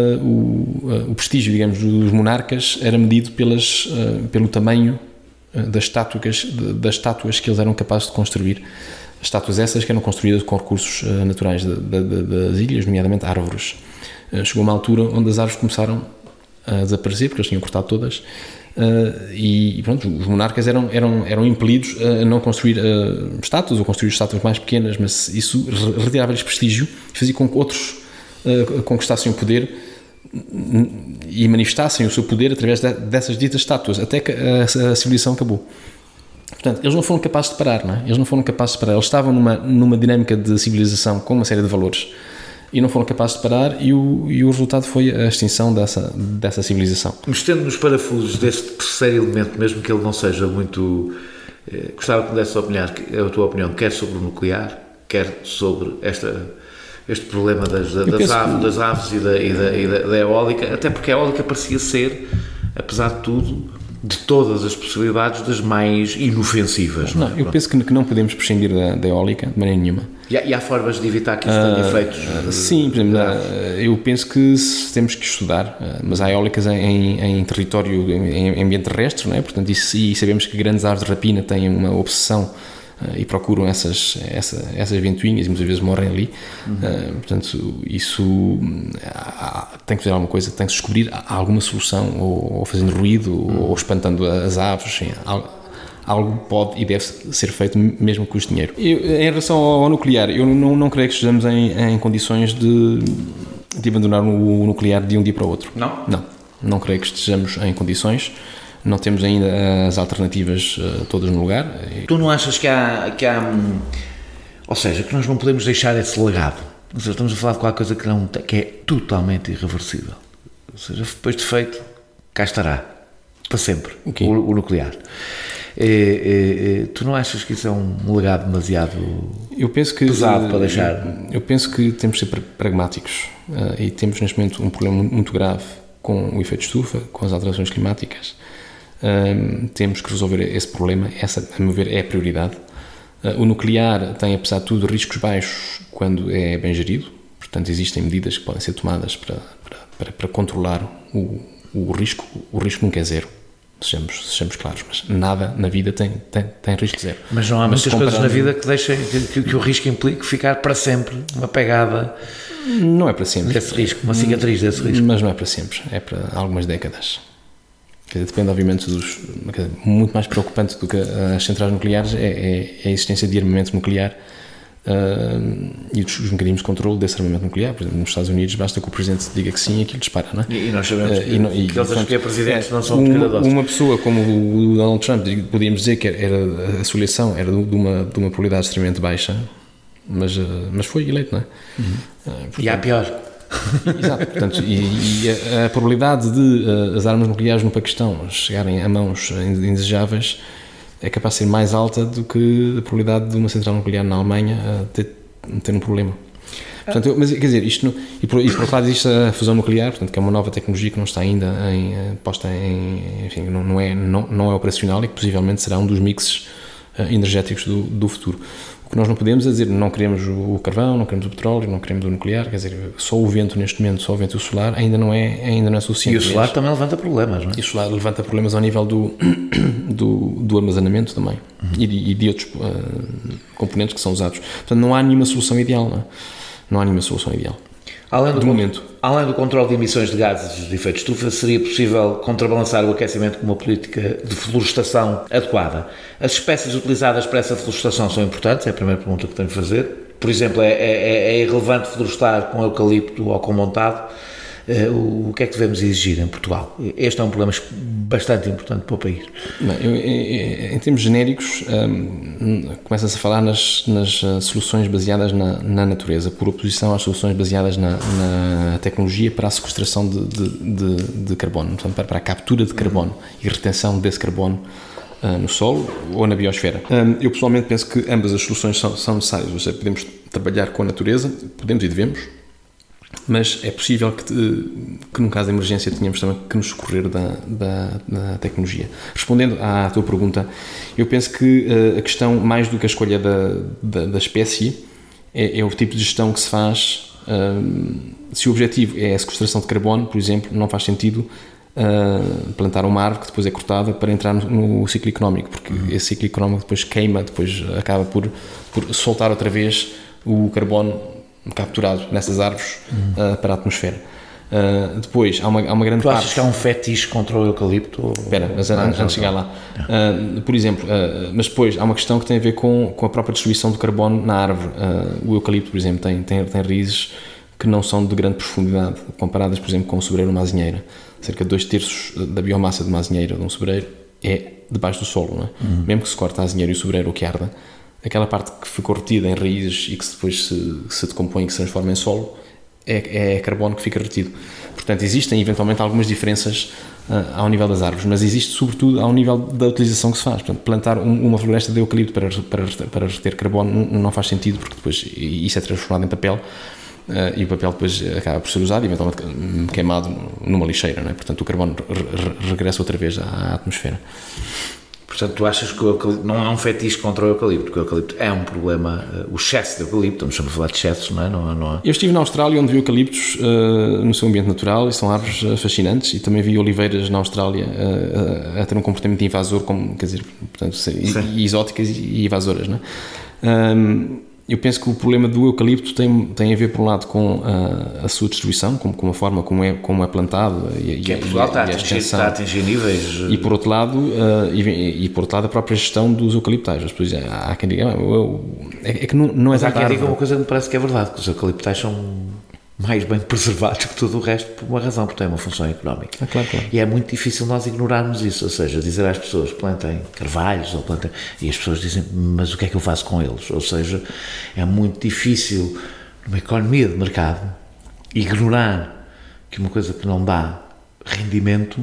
o prestígio, digamos, dos monarcas era medido pelo tamanho das estátuas que eles eram capazes de construir. Estátuas essas que eram construídas com recursos naturais das ilhas, nomeadamente árvores. Chegou uma altura onde as árvores começaram a desaparecer, porque eles tinham cortado todas, e pronto, os monarcas eram impelidos a não construir estátuas, ou construir estátuas mais pequenas, mas isso retirava-lhes prestígio e fazia com que outros conquistassem o poder e manifestassem o seu poder através dessas ditas estátuas, até que a civilização acabou. Portanto, eles não foram capazes de parar, não é? Eles estavam numa dinâmica de civilização com uma série de valores e não foram capazes de parar, e o resultado foi a extinção dessa civilização. Mexendo nos parafusos deste terceiro elemento, mesmo que ele não seja muito... gostava que me desse a tua opinião, quer sobre o nuclear, quer sobre este problema das aves e da eólica, até porque a eólica parecia ser, apesar de tudo, de todas as possibilidades, das mais inofensivas. Não, eu penso que não podemos prescindir da eólica de maneira nenhuma. E há formas de evitar que isso tenha efeitos? Sim, por exemplo, eu penso que temos que estudar, mas há eólicas em território, em ambiente terrestre, não é? Portanto, e sabemos que grandes aves de rapina têm uma obsessão e procuram essas ventoinhas e muitas vezes morrem ali. Portanto, isso tem que fazer alguma coisa, tem que se descobrir alguma solução, ou fazendo ruído, ou espantando as aves. Sim, algo pode e deve ser feito mesmo com o dinheiro. Em relação ao nuclear, eu não creio que estejamos em condições de abandonar o nuclear de um dia para o outro. Não creio que estejamos em condições. Não temos ainda as alternativas todas no lugar. Tu não achas que há ou seja, que nós não podemos deixar esse legado? Ou seja, estamos a falar de qualquer coisa que é totalmente irreversível. Ou seja, depois de feito, cá estará. para sempre, Okay. o nuclear. Tu não achas que isso é um legado demasiado pesado para deixar? Eu penso que temos de ser pragmáticos e temos neste momento um problema muito grave com o efeito estufa, com as alterações climáticas. Temos que resolver esse problema, essa, a meu ver, é a prioridade. O nuclear tem, apesar de tudo, riscos baixos quando é bem gerido, portanto existem medidas que podem ser tomadas para controlar o risco. O risco nunca é zero, sejamos claros, mas nada na vida tem risco zero. Mas não há muitas coisas na vida que deixem que o risco implique ficar para sempre uma pegada. Não é para sempre. Desse risco, uma cicatriz desse risco. Mas não é para sempre, é para algumas décadas. Quer dizer, depende, obviamente, muito mais preocupante do que as centrais nucleares é a existência de armamento nuclear e os mecanismos de controle desse armamento nuclear. Por exemplo, nos Estados Unidos basta que o Presidente diga que sim e aquilo dispara, não é? E nós sabemos que eles acham que é Presidentes, não são cuidadosos. Uma pessoa como o Donald Trump, podíamos dizer que a sua eleição era de uma probabilidade extremamente baixa, mas foi eleito, não é? Portanto, e há pior. Exato, portanto, e a probabilidade de as armas nucleares no Paquistão chegarem a mãos indesejáveis é capaz de ser mais alta do que a probabilidade de uma central nuclear na Alemanha ter um problema. Portanto, mas quer dizer, isto e por outro lado existe a fusão nuclear, portanto, que é uma nova tecnologia que não está ainda posta enfim, não é operacional e que possivelmente será um dos mixes energéticos do futuro. O que nós não podemos é dizer não queremos o carvão, não queremos o petróleo, não queremos o nuclear, quer dizer, só o vento neste momento, só o vento e o solar ainda não é suficiente. E o solar também levanta problemas, não é? E o solar levanta problemas ao nível do armazenamento também e de outros componentes que são usados. Portanto, não há nenhuma solução ideal, não é? Não há nenhuma solução ideal. Além do controle de emissões de gases de efeito estufa, seria possível contrabalançar o aquecimento com uma política de florestação adequada. As espécies utilizadas para essa florestação são importantes? É a primeira pergunta que tenho de fazer. Por exemplo, é irrelevante florestar com eucalipto ou com montado? O que é que devemos exigir em Portugal? Este é um problema bastante importante para o país. Em termos genéricos, começa-se a falar nas soluções baseadas na natureza, por oposição às soluções baseadas na tecnologia para a sequestração de carbono, portanto, para a captura de carbono e retenção desse carbono no solo ou na biosfera. Eu pessoalmente penso que ambas as soluções são necessárias, ou seja, podemos trabalhar com a natureza, podemos e devemos, mas é possível que num caso de emergência tenhamos também que nos socorrer da tecnologia. Respondendo à tua pergunta, eu penso que a questão, mais do que a escolha da espécie, é o tipo de gestão que se faz. Se o objetivo é a sequestração de carbono, por exemplo, não faz sentido plantar uma árvore que depois é cortada para entrar no ciclo económico, porque esse ciclo económico depois queima, depois acaba por soltar outra vez o carbono capturado nessas árvores para a atmosfera. Depois há uma grande parte... Tu achas que há um fetiche contra o eucalipto? Espera, mas antes de chegar lá. Por exemplo, mas depois há uma questão que tem a ver com a própria distribuição do carbono na árvore. O eucalipto, por exemplo, tem raízes que não são de grande profundidade, comparadas, por exemplo, com o sobreiro ou uma azinheira. Cerca de 2/3 da biomassa de uma azinheira ou de um sobreiro é debaixo do solo, não é? Mesmo que se corte a azinheira e o sobreiro ou que arda, aquela parte que ficou retida em raízes e que depois se decompõe e que se transforma em solo é carbono que fica retido. Portanto, existem eventualmente algumas diferenças ao nível das árvores, mas existe sobretudo ao nível da utilização que se faz. Portanto, plantar uma floresta de eucalipto para reter carbono não faz sentido, porque depois isso é transformado em papel e o papel depois acaba por ser usado e eventualmente queimado numa lixeira, não é? Portanto, o carbono regressa outra vez à atmosfera. Portanto, tu achas que o eucalipto não é um fetiche contra o eucalipto, porque o eucalipto é um problema, o excesso de eucalipto, estamos sempre a falar de excessos, não é? Eu estive na Austrália, onde vi eucaliptos no seu ambiente natural, e são árvores fascinantes, e também vi oliveiras na Austrália a ter um comportamento invasor, como, quer dizer, portanto, exóticas e invasoras, não é? Eu penso que o problema do eucalipto tem a ver, por um lado, com a sua distribuição, com a forma como é plantado e a extensão. Está a atingir níveis... E por outro lado, a própria gestão dos eucaliptais. Depois, há quem diga... É que não é... Mas há quem diga uma coisa que me parece que é verdade, que os eucaliptais são mais bem preservados que tudo o resto por uma razão, porque têm uma função económica. Claro. E é muito difícil nós ignorarmos isso, ou seja, dizer às pessoas plantem carvalhos ou plantem, e as pessoas dizem, mas o que é que eu faço com eles? Ou seja, é muito difícil numa economia de mercado ignorar que uma coisa que não dá rendimento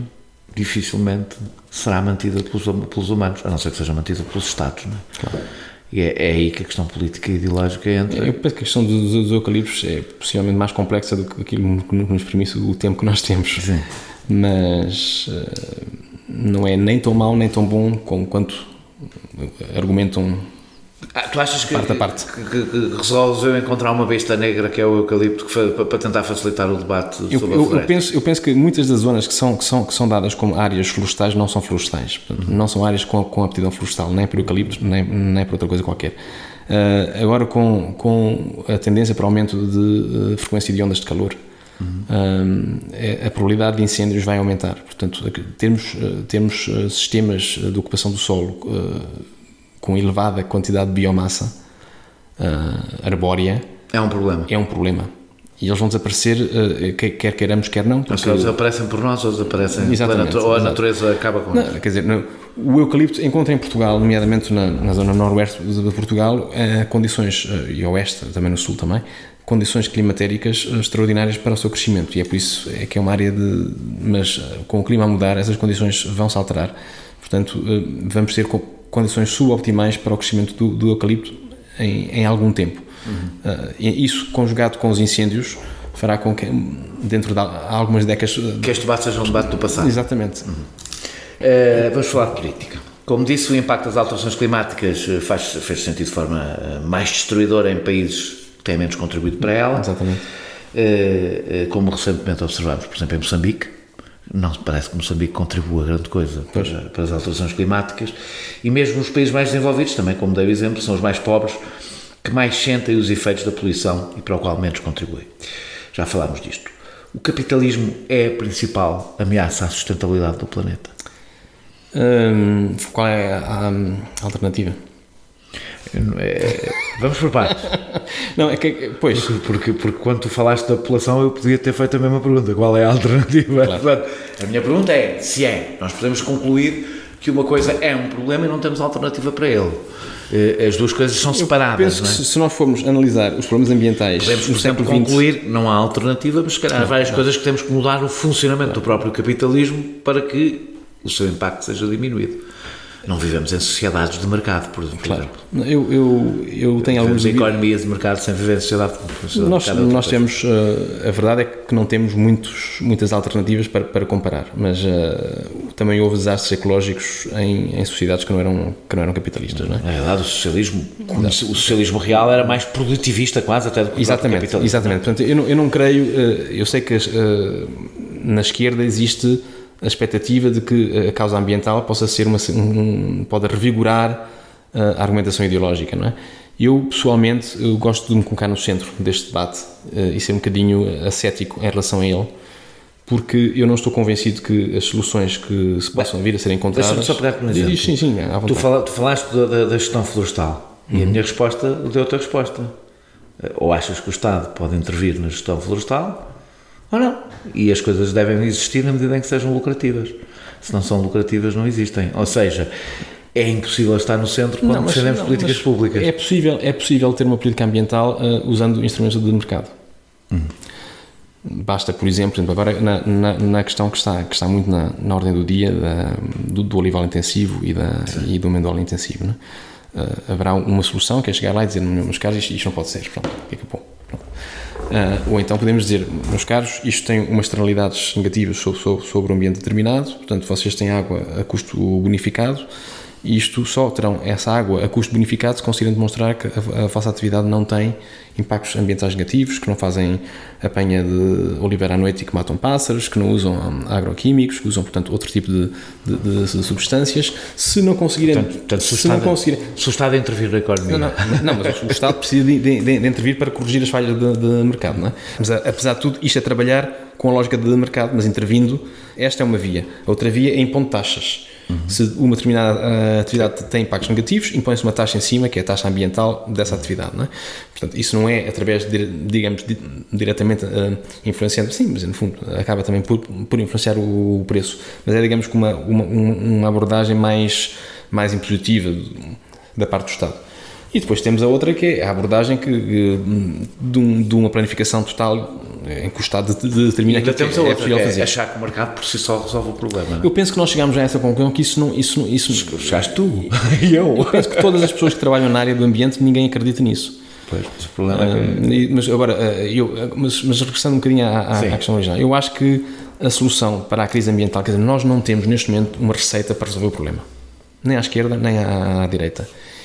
dificilmente será mantida pelos humanos, a não ser que seja mantida pelos Estados, não é? Claro. E é aí que a questão política e ideológica entra. Eu penso que a questão dos eucaliptos é possivelmente mais complexa do que aquilo que nos permite o tempo que nós temos. Sim. Mas não é nem tão mau nem tão bom como quanto argumentam. Tu achas que, parte a parte. que resolveu encontrar uma besta negra que é o eucalipto para tentar facilitar o debate sobre a floresta? Eu penso que muitas das zonas que são dadas como áreas florestais não são florestais. Portanto, não são áreas com aptidão florestal, nem por eucalipto, nem por outra coisa qualquer. Agora, com a tendência para o aumento de frequência de ondas de calor, a probabilidade de incêndios vai aumentar. Portanto, temos sistemas de ocupação do solo com elevada quantidade de biomassa arbórea. É um problema. E eles vão desaparecer, quer queiramos, quer não. Porque eles aparecem por nós, ou desaparecem ou a natureza acaba com eles. Quer dizer, o eucalipto encontra em Portugal, nomeadamente na zona noroeste de Portugal, condições, e oeste, também no sul também, condições climatéricas extraordinárias para o seu crescimento. E é por isso que é uma área mas com o clima a mudar, essas condições vão se alterar. Portanto, vamos ter condições suboptimais para o crescimento do eucalipto em algum tempo. Isso, conjugado com os incêndios, fará com que, dentro de algumas décadas... Que este debate seja um debate do passado. Exatamente. Vamos falar de política. Como disse, o impacto das alterações climáticas fez sentido de forma mais destruidora em países que têm menos contribuído para ela. Exatamente. Como recentemente observamos, por exemplo, em Moçambique. Não parece que Moçambique contribua grande coisa para as alterações climáticas, e mesmo os países mais desenvolvidos também, como dei o exemplo, são os mais pobres que mais sentem os efeitos da poluição e para o qual menos contribuem. Já falámos disto. O capitalismo é a principal ameaça à sustentabilidade do planeta? Qual é a alternativa? Vamos por partes. Não, é que, pois. Porque quando tu falaste da população, eu podia ter feito a mesma pergunta. Qual é a alternativa? Claro. A minha pergunta é, se nós podemos concluir que uma coisa é um problema e não temos alternativa para ele. As duas coisas são separadas. Eu penso que se nós formos analisar os problemas ambientais, podemos, por exemplo, concluir não há alternativa, mas se calhar há várias coisas que temos que mudar o funcionamento do próprio capitalismo para que o seu impacto seja diminuído. Não vivemos em sociedades de mercado, por exemplo. Eu tenho algumas economias de mercado sem viver em sociedade de mercado. Nós temos, a verdade é que não temos muitas alternativas para comparar, mas também houve desastres ecológicos em sociedades que não eram capitalistas, não é? Na verdade, o socialismo real era mais produtivista quase até do que o capitalismo. Exatamente. Portanto, eu não creio, eu sei que na esquerda existe a expectativa de que a causa ambiental possa ser pode revigorar a argumentação ideológica, não é? Eu, pessoalmente, gosto de me colocar no centro deste debate e ser um bocadinho ascético em relação a ele, porque eu não estou convencido que as soluções que se possam vir a ser encontradas... Deixa-me só pegar-te um exemplo. Sim, à vontade. Tu falaste da gestão florestal e a minha resposta deu-te a resposta. Ou achas que o Estado pode intervir na gestão florestal ou não? E as coisas devem existir na medida em que sejam lucrativas. Se não são lucrativas, não existem. Ou seja, é impossível estar no centro quando defendemos políticas públicas. É possível ter uma política ambiental usando instrumentos de mercado. Basta, por exemplo, agora na questão que está muito na ordem do dia do olival intensivo e do amendoal intensivo, não é? Haverá uma solução que é chegar lá e dizer, meus caros, isto não pode ser. Pronto, que é que é bom. Ou então podemos dizer, meus caros, isto tem umas externalidades negativas sobre um ambiente determinado, portanto vocês têm água a custo bonificado e isto só terão essa água a custo bonificado se conseguirem demonstrar que a vossa atividade não tem impactos ambientais negativos, que não fazem apanha de oliveira à noite e que matam pássaros, que não usam agroquímicos, que usam, portanto, outro tipo de substâncias. Se não conseguirem... Se o Estado intervir na economia... Não, mas o Estado precisa de intervir para corrigir as falhas de mercado, não é? Mas, apesar de tudo, isto é trabalhar com a lógica de mercado, mas intervindo, esta é uma via. A outra via é impondo taxas. Se uma determinada atividade tem impactos negativos, impõe-se uma taxa em cima, que é a taxa ambiental dessa atividade, não é? Portanto, isso não é através de, digamos, diretamente influenciando, sim, mas no fundo acaba também por influenciar o preço, mas é, digamos, uma abordagem mais impositiva da parte do Estado. E depois temos a outra, que é a abordagem de uma planificação total em que o Estado determina aquilo que é possível fazer. Achar que o mercado por si só resolve o problema. Não é? Eu penso que nós chegámos a essa conclusão que isso chegaste tu e eu penso que todas as pessoas que trabalham na área do ambiente, ninguém acredita nisso. Pois, mas o problema é que... Mas agora, mas regressando um bocadinho à questão original, eu acho que a solução para a crise ambiental, quer dizer, nós não temos neste momento uma receita para resolver o problema, nem à esquerda nem à direita,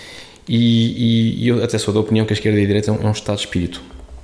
e eu até sou da opinião que a esquerda e a direita é um estado de espírito,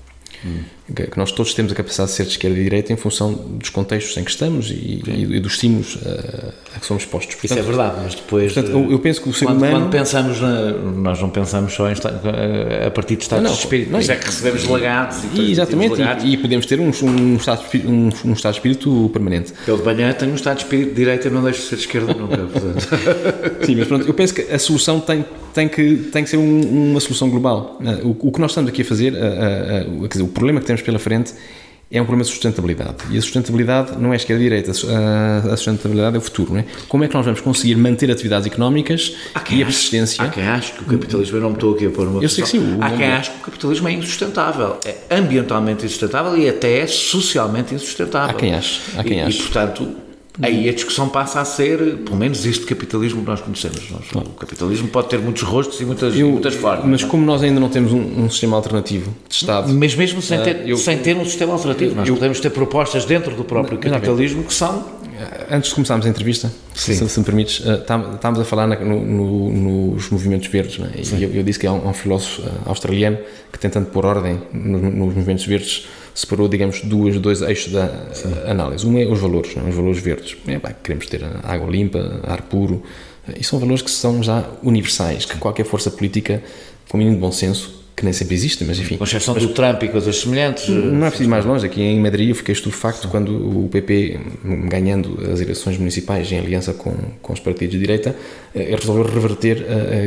que nós todos temos a capacidade de ser de esquerda e direita em função dos contextos em que estamos e dos estímulos a que somos expostos. Portanto, isso é verdade, mas depois... Portanto, eu penso que o ser humano... Quando pensamos, nós não pensamos só a partir de estados de espírito, mas é que recebemos lagados. Exatamente, e podemos ter um estado de espírito permanente. Eu de manhã tenho um estado de espírito de direita e não deixo de ser de esquerda nunca. Sim, mas pronto, eu penso que a solução tem que ser uma solução global. O que nós estamos aqui a fazer, quer dizer, o problema que temos pela frente é um problema de sustentabilidade. E a sustentabilidade não é esquerda e direita, a sustentabilidade é o futuro. Não é? Como é que nós vamos conseguir manter atividades económicas e a persistência? Há quem ache que o capitalismo, eu não me estou aqui a pôr uma eu sei que sim, há quem ache que o capitalismo é insustentável, é ambientalmente insustentável e até socialmente insustentável. Há quem ache. E portanto... Aí a discussão passa a ser, pelo menos, este capitalismo que nós conhecemos. O capitalismo pode ter muitos rostos e muitas formas. Mas como nós ainda não temos um sistema alternativo de Estado... Mas mesmo sem ter um sistema alternativo, nós podemos ter propostas dentro do próprio capitalismo que são... Antes de começarmos a entrevista, se me permites, estávamos a falar nos movimentos verdes, não é? E eu disse que há um filósofo australiano que, tentando pôr ordem nos movimentos verdes, separou, digamos, dois eixos da análise. Um é os valores, não é? Os valores verdes. Queremos ter água limpa, ar puro, e são valores que são já universais, que qualquer força política, com o mínimo de bom senso, que nem sempre existe, mas enfim... Com exceção do Trump e coisas semelhantes... Não é preciso ir mais longe. Aqui em Madrid eu fiquei estupefacto quando o PP, ganhando as eleições municipais em aliança com os partidos de direita, resolveu reverter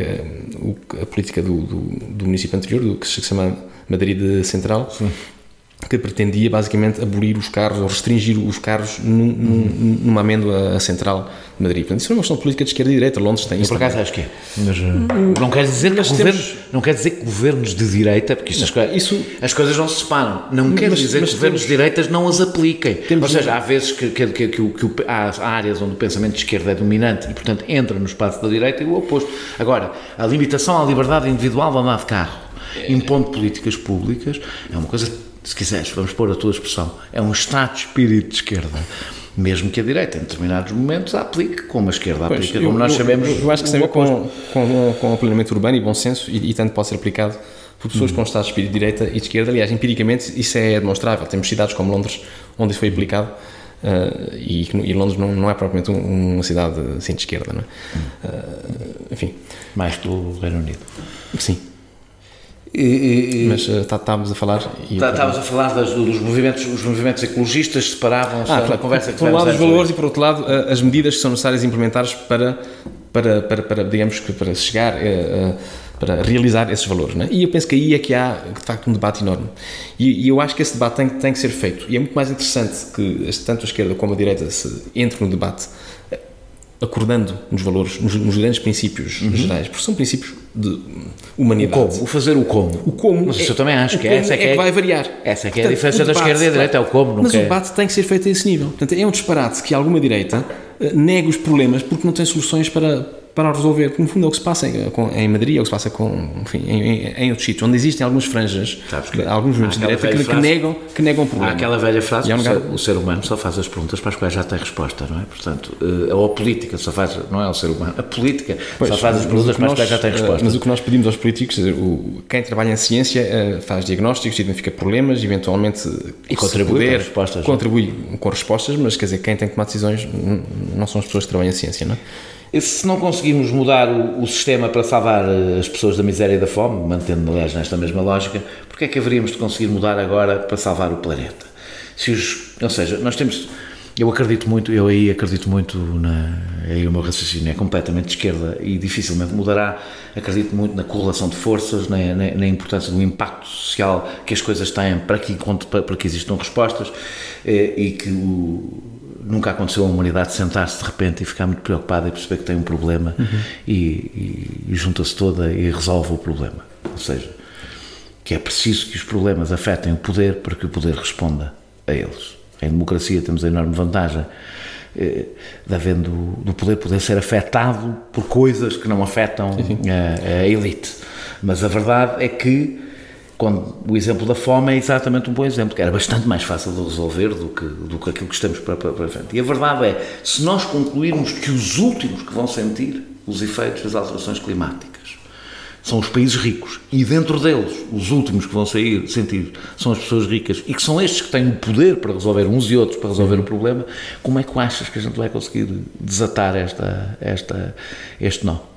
a política do município anterior, do que se chama Madrid Central, que pretendia basicamente abolir os carros ou restringir os carros numa amêndoa central de Madrid. Portanto, isso é uma questão de política de esquerda e direita. Londres tem isso. Por acaso acho que é. Mas não quer dizer que governos de direita, porque as coisas não se separam. Não quer dizer que governos de direitas não as apliquem. Ou seja, há vezes que há áreas onde o pensamento de esquerda é dominante e, portanto, entra no espaço da direita e o oposto. Agora, a limitação à liberdade individual de andar de carro, impondo políticas públicas, é uma coisa... Se quiseres, vamos pôr a tua expressão, é um estado de espírito de esquerda, mesmo que a direita, em determinados momentos, a aplique como a esquerda aplica, como nós sabemos. Eu acho que tem a ver com o planeamento urbano e bom senso, e tanto pode ser aplicado por pessoas com estado de espírito de direita e de esquerda. Aliás, empiricamente, isso é demonstrável. Temos cidades como Londres, onde isso foi aplicado, e Londres não é propriamente uma cidade assim de esquerda, não é? Enfim. Mais do Reino Unido. Sim. Mas estávamos a falar... Estávamos a falar dos movimentos, os movimentos ecologistas separavam-se da conversa que tivemos. Por um lado os valores e por outro lado as medidas que são necessárias implementares para digamos que para chegar para realizar esses valores, não é? E eu penso que aí é que há de facto um debate enorme e eu acho que esse debate tem que ser feito e é muito mais interessante que tanto a esquerda como a direita entrem no debate acordando nos valores, nos grandes princípios gerais, porque são princípios de humanidade. O fazer o como. Mas isso eu também acho que essa é que vai variar. Essa é que é a diferença da esquerda e da direita, é o como. Mas o debate tem que ser feito a esse nível. Portanto, é um disparate que alguma direita nega os problemas porque não tem soluções para resolver. No fundo é o que se passa em Madrid, é o que se passa em outros sítios, onde existem algumas franjas, alguns movimentos de direita que negam o problema. Há aquela velha frase que o ser humano só faz as perguntas para as quais já tem resposta, não é? Portanto, ou a política só faz, não é o ser humano, a política só faz as perguntas para as quais já tem resposta. Mas o que nós pedimos aos políticos, quem trabalha em ciência faz diagnósticos, identifica problemas, eventualmente e contribui com respostas, mas quer dizer, quem tem que tomar decisões não são as pessoas que trabalham em ciência, não é? E se não conseguimos mudar o sistema para salvar as pessoas da miséria e da fome, mantendo, aliás, nesta mesma lógica, porque é que haveríamos de conseguir mudar agora para salvar o planeta? Ou seja, nós temos... Eu acredito muito aí o meu raciocínio é completamente de esquerda e dificilmente mudará. Acredito muito na correlação de forças, na importância do impacto social que as coisas têm para que existam respostas e que nunca aconteceu a humanidade sentar-se de repente e ficar muito preocupada e perceber que tem um problema e junta-se toda e resolve o problema. Ou seja, que é preciso que os problemas afetem o poder para que o poder responda a eles. Em democracia temos a enorme vantagem do poder ser afetado por coisas que não afetam a elite. Mas a verdade é que o exemplo da fome é exatamente um bom exemplo, que era bastante mais fácil de resolver do que aquilo que estamos para frente. E a verdade é, se nós concluirmos que os últimos que vão sentir os efeitos das alterações climáticas são os países ricos, e dentro deles os últimos que vão sentir são as pessoas ricas, e que são estes que têm o poder para resolver uns e outros, para resolver o problema, como é que achas que a gente vai conseguir desatar este nó?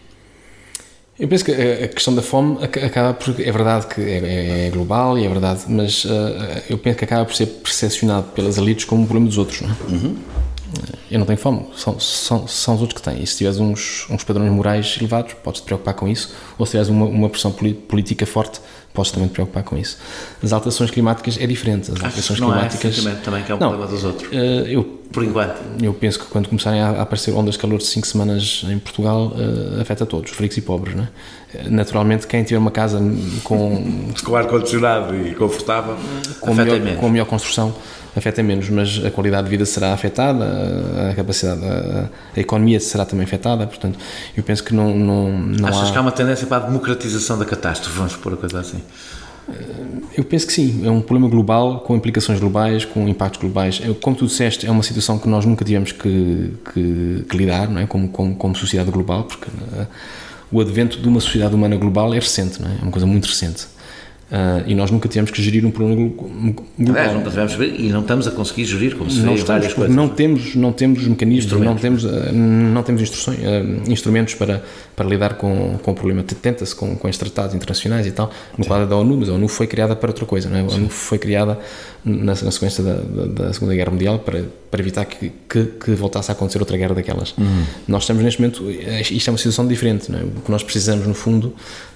Eu penso que a questão da fome acaba por... É verdade que é global e é verdade, mas eu penso que acaba por ser percepcionado pelas elites como um problema dos outros, não é? Uhum. Eu não tenho fome, são os outros que têm. E se tiveres uns padrões morais elevados, podes te preocupar com isso, ou se tiveres uma pressão política forte, podes também te preocupar com isso. As alterações climáticas é diferente. As alterações climáticas também que é um problema dos outros. Por enquanto. Eu penso que quando começarem a aparecer ondas de calor de 5 semanas em Portugal, afeta a todos, ricos e pobres, não é? Naturalmente, quem tiver uma casa com ar-condicionado e confortável, com a melhor construção, afeta menos, mas a qualidade de vida será afetada, a capacidade, a economia será também afetada, portanto, eu penso que não Achas que há uma tendência para a democratização da catástrofe, vamos pôr a coisa assim? Eu penso que sim, é um problema global, com implicações globais, com impactos globais. Como tu disseste, é uma situação que nós nunca tivemos que lidar, não é? Como sociedade global, porque o advento de uma sociedade humana global é recente, não é? É uma coisa muito recente. E nós nunca tivemos que gerir um problema global. Aliás, nunca tivemos e não estamos a conseguir gerir, como se vê em várias coisas. Não temos mecanismos, não temos instrumentos para lidar com o problema. Tenta-se com estes tratados internacionais e tal, no quadro da ONU, mas a ONU foi criada para outra coisa, não é? A ONU foi criada na sequência da Segunda Guerra Mundial para evitar que voltasse a acontecer outra guerra daquelas. Nós estamos neste momento, isto é uma situação diferente, não é? O que nós precisamos, no fundo,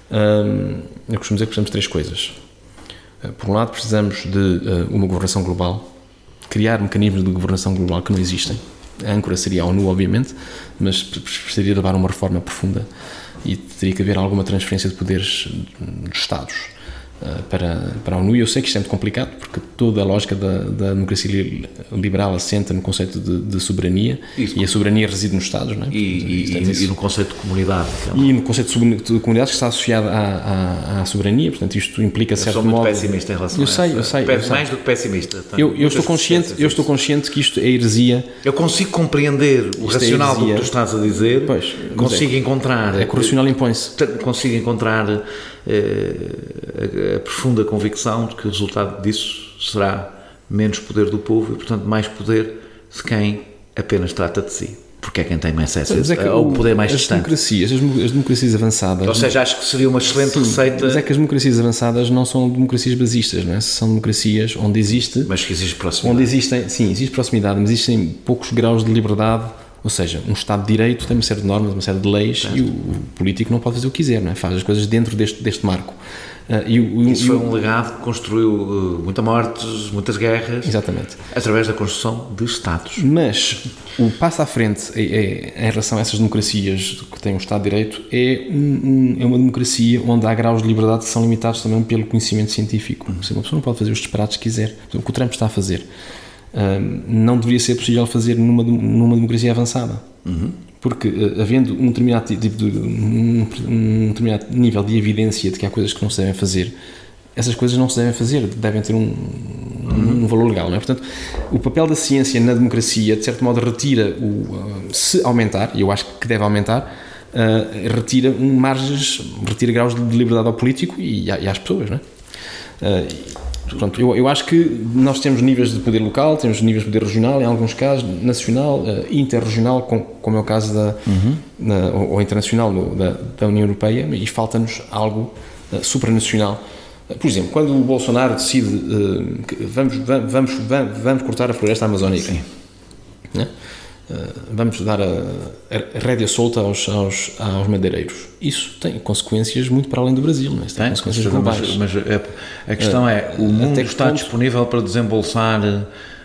eu costumo dizer que precisamos de 3 coisas. Por um lado, precisamos de uma governação global, criar mecanismos de governação global que não existem. A âncora seria a ONU, obviamente, mas precisaria levar a uma reforma profunda e teria que haver alguma transferência de poderes dos Estados para a ONU. E eu sei que isto é muito complicado, porque toda a lógica da democracia liberal assenta no conceito de soberania, e a soberania reside nos Estados, não é? E no conceito de comunidade. E no conceito de comunidade, que está associado à soberania, portanto isto implica certo modo... Eu sou muito pessimista em relação a isso. Eu sei. Mais do que pessimista. Eu estou consciente que isto é heresia. Eu consigo compreender o racional do que tu estás a dizer, consigo encontrar... É que o racional impõe-se. Consigo encontrar a profunda convicção de que o resultado disso será menos poder do povo e, portanto, mais poder de quem apenas trata de si, porque é quem tem mais acesso ao poder mais distante. As democracias avançadas... Ou seja, acho que seria uma excelente receita... Mas é que as democracias avançadas não são democracias basistas, não é? São democracias onde existe... Mas que existe proximidade. Existe proximidade, mas existem poucos graus de liberdade. Ou seja, um Estado de Direito tem uma série de normas, uma série de leis, e o político não pode fazer o que quiser, não é? Faz as coisas dentro deste marco. Isso foi um legado que construiu muitas mortes, muitas guerras. Exatamente. Através da construção de Estados. Mas o passo à frente em relação a essas democracias que têm um Estado de Direito é uma democracia onde há graus de liberdade que são limitados também pelo conhecimento científico. Uma pessoa não pode fazer os disparates que quiser. O que o Trump está a fazer não deveria ser possível fazer numa democracia avançada. Porque, havendo um determinado nível de evidência de que há coisas que não se devem fazer, essas coisas não se devem fazer, devem ter um valor legal, não é? Portanto, o papel da ciência na democracia, de certo modo, retira, se aumentar, e eu acho que deve aumentar, retira graus de liberdade ao político e às pessoas, não é? Pronto, eu acho que nós temos níveis de poder local, temos níveis de poder regional, em alguns casos nacional, interregional, como é o caso ou internacional da União Europeia, e falta-nos algo supranacional. Por exemplo, quando o Bolsonaro decide que vamos cortar a floresta amazónica, né? Vamos dar a rédea solta aos madeireiros. Isso tem consequências muito para além do Brasil, não é? Tem consequências globais. Mas a questão é, o mundo está disponível para desembolsar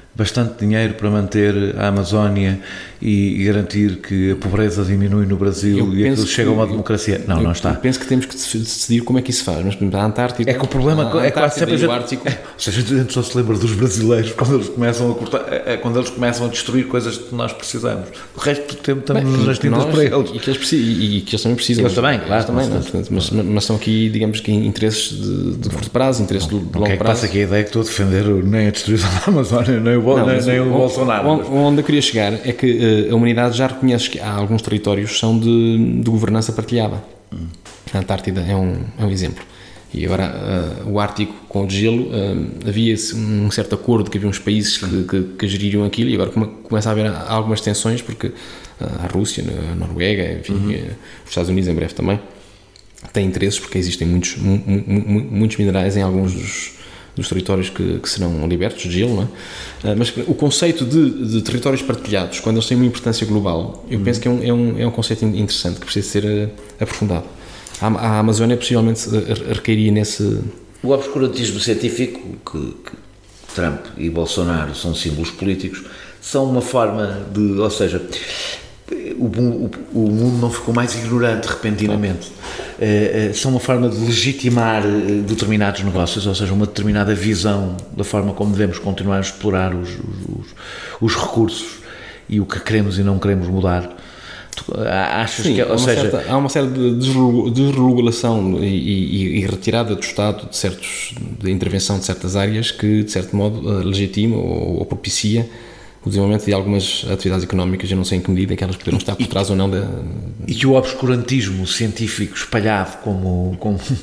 bastante dinheiro para manter a Amazónia e garantir que a pobreza diminui no Brasil e aquilo chega a uma democracia. Não está. Eu penso que temos que decidir como é que isso faz, mas por exemplo, a Antártida... É que o problema é quase sempre o Ártico... Ou seja, a gente só se lembra dos brasileiros quando eles começam a cortar, quando eles começam a destruir coisas que nós precisamos. O resto do tempo estamos nas tintas para eles. E que eles também precisam. Eles também, claro. Também, não, portanto, mas são aqui, digamos que interesses de curto prazo, interesses de longo prazo. O que é que passa aqui a ideia que estou a defender nem a destruição da Amazónia, nem o Bolsonaro. Onde eu queria chegar é que a humanidade já reconhece que há alguns territórios que são de governança partilhada. A Antártida é um exemplo. E agora o Ártico com o gelo, havia um certo acordo que havia uns países que geririam aquilo, e agora começa a haver algumas tensões, porque a Rússia, a Noruega, enfim, os Estados Unidos em breve também têm interesses, porque existem muitos minerais em alguns dos territórios que serão libertos de gelo, não é? Mas o conceito de territórios partilhados, quando eles têm uma importância global, eu penso que é um conceito interessante que precisa ser aprofundado. A Amazónia possivelmente recairia nesse... O obscurantismo científico, que Trump e Bolsonaro são símbolos políticos, são uma forma de... Ou seja, o mundo não ficou mais ignorante repentinamente. São uma forma de legitimar determinados negócios, ou seja, uma determinada visão da forma como devemos continuar a explorar os recursos e o que queremos e não queremos mudar. Achas Sim, que, há uma série de desregulação e retirada do Estado de intervenção de certas áreas que, de certo modo, legitima ou propicia o desenvolvimento de algumas atividades económicas. Eu não sei em que medida que elas poderão estar por trás ou não e que o obscurantismo científico espalhado como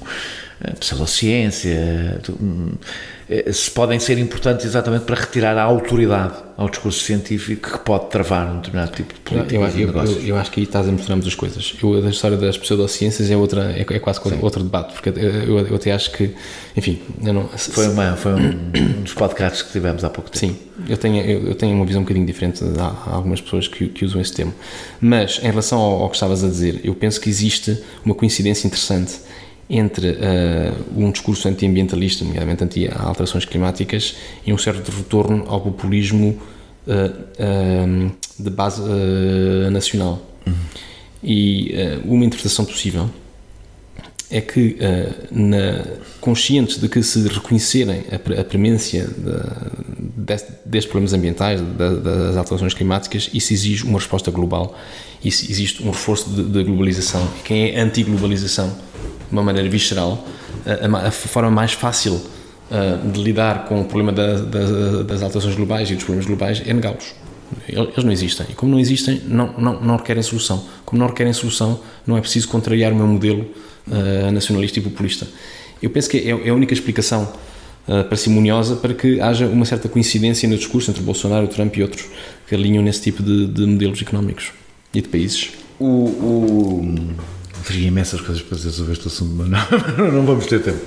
pseudociência se podem ser importantes exatamente para retirar a autoridade ao discurso científico que pode travar um determinado tipo de política. Eu acho que aí estás a mostrar muitas coisas. A história das pseudociências é quase outro debate, porque eu até acho que, enfim, foi um dos podcasts que tivemos há pouco tempo. Sim, eu tenho uma visão um bocadinho diferente. Há algumas pessoas que usam esse termo, mas em relação ao que estavas a dizer, eu penso que existe uma coincidência interessante entre um discurso antiambientalista, nomeadamente anti-alterações climáticas, e um certo retorno ao populismo de base nacional. E uma interpretação possível é que, conscientes de que se reconhecerem a premência destes problemas ambientais, das alterações climáticas, isso exige uma resposta global, isso existe um reforço de globalização. Quem é anti-globalização, de uma maneira visceral, a forma mais fácil de lidar com o problema das alterações globais e dos problemas globais é negá-los. Eles não existem. E como não existem, não requerem solução. Como não requerem solução, não é preciso contrariar o meu modelo nacionalista e populista. Eu penso que é a única explicação parcimoniosa para que haja uma certa coincidência no discurso entre o Bolsonaro, o Trump e outros que alinham nesse tipo de modelos económicos e de países. Teria imensas coisas para dizer sobre este assunto, mas não vamos ter tempo.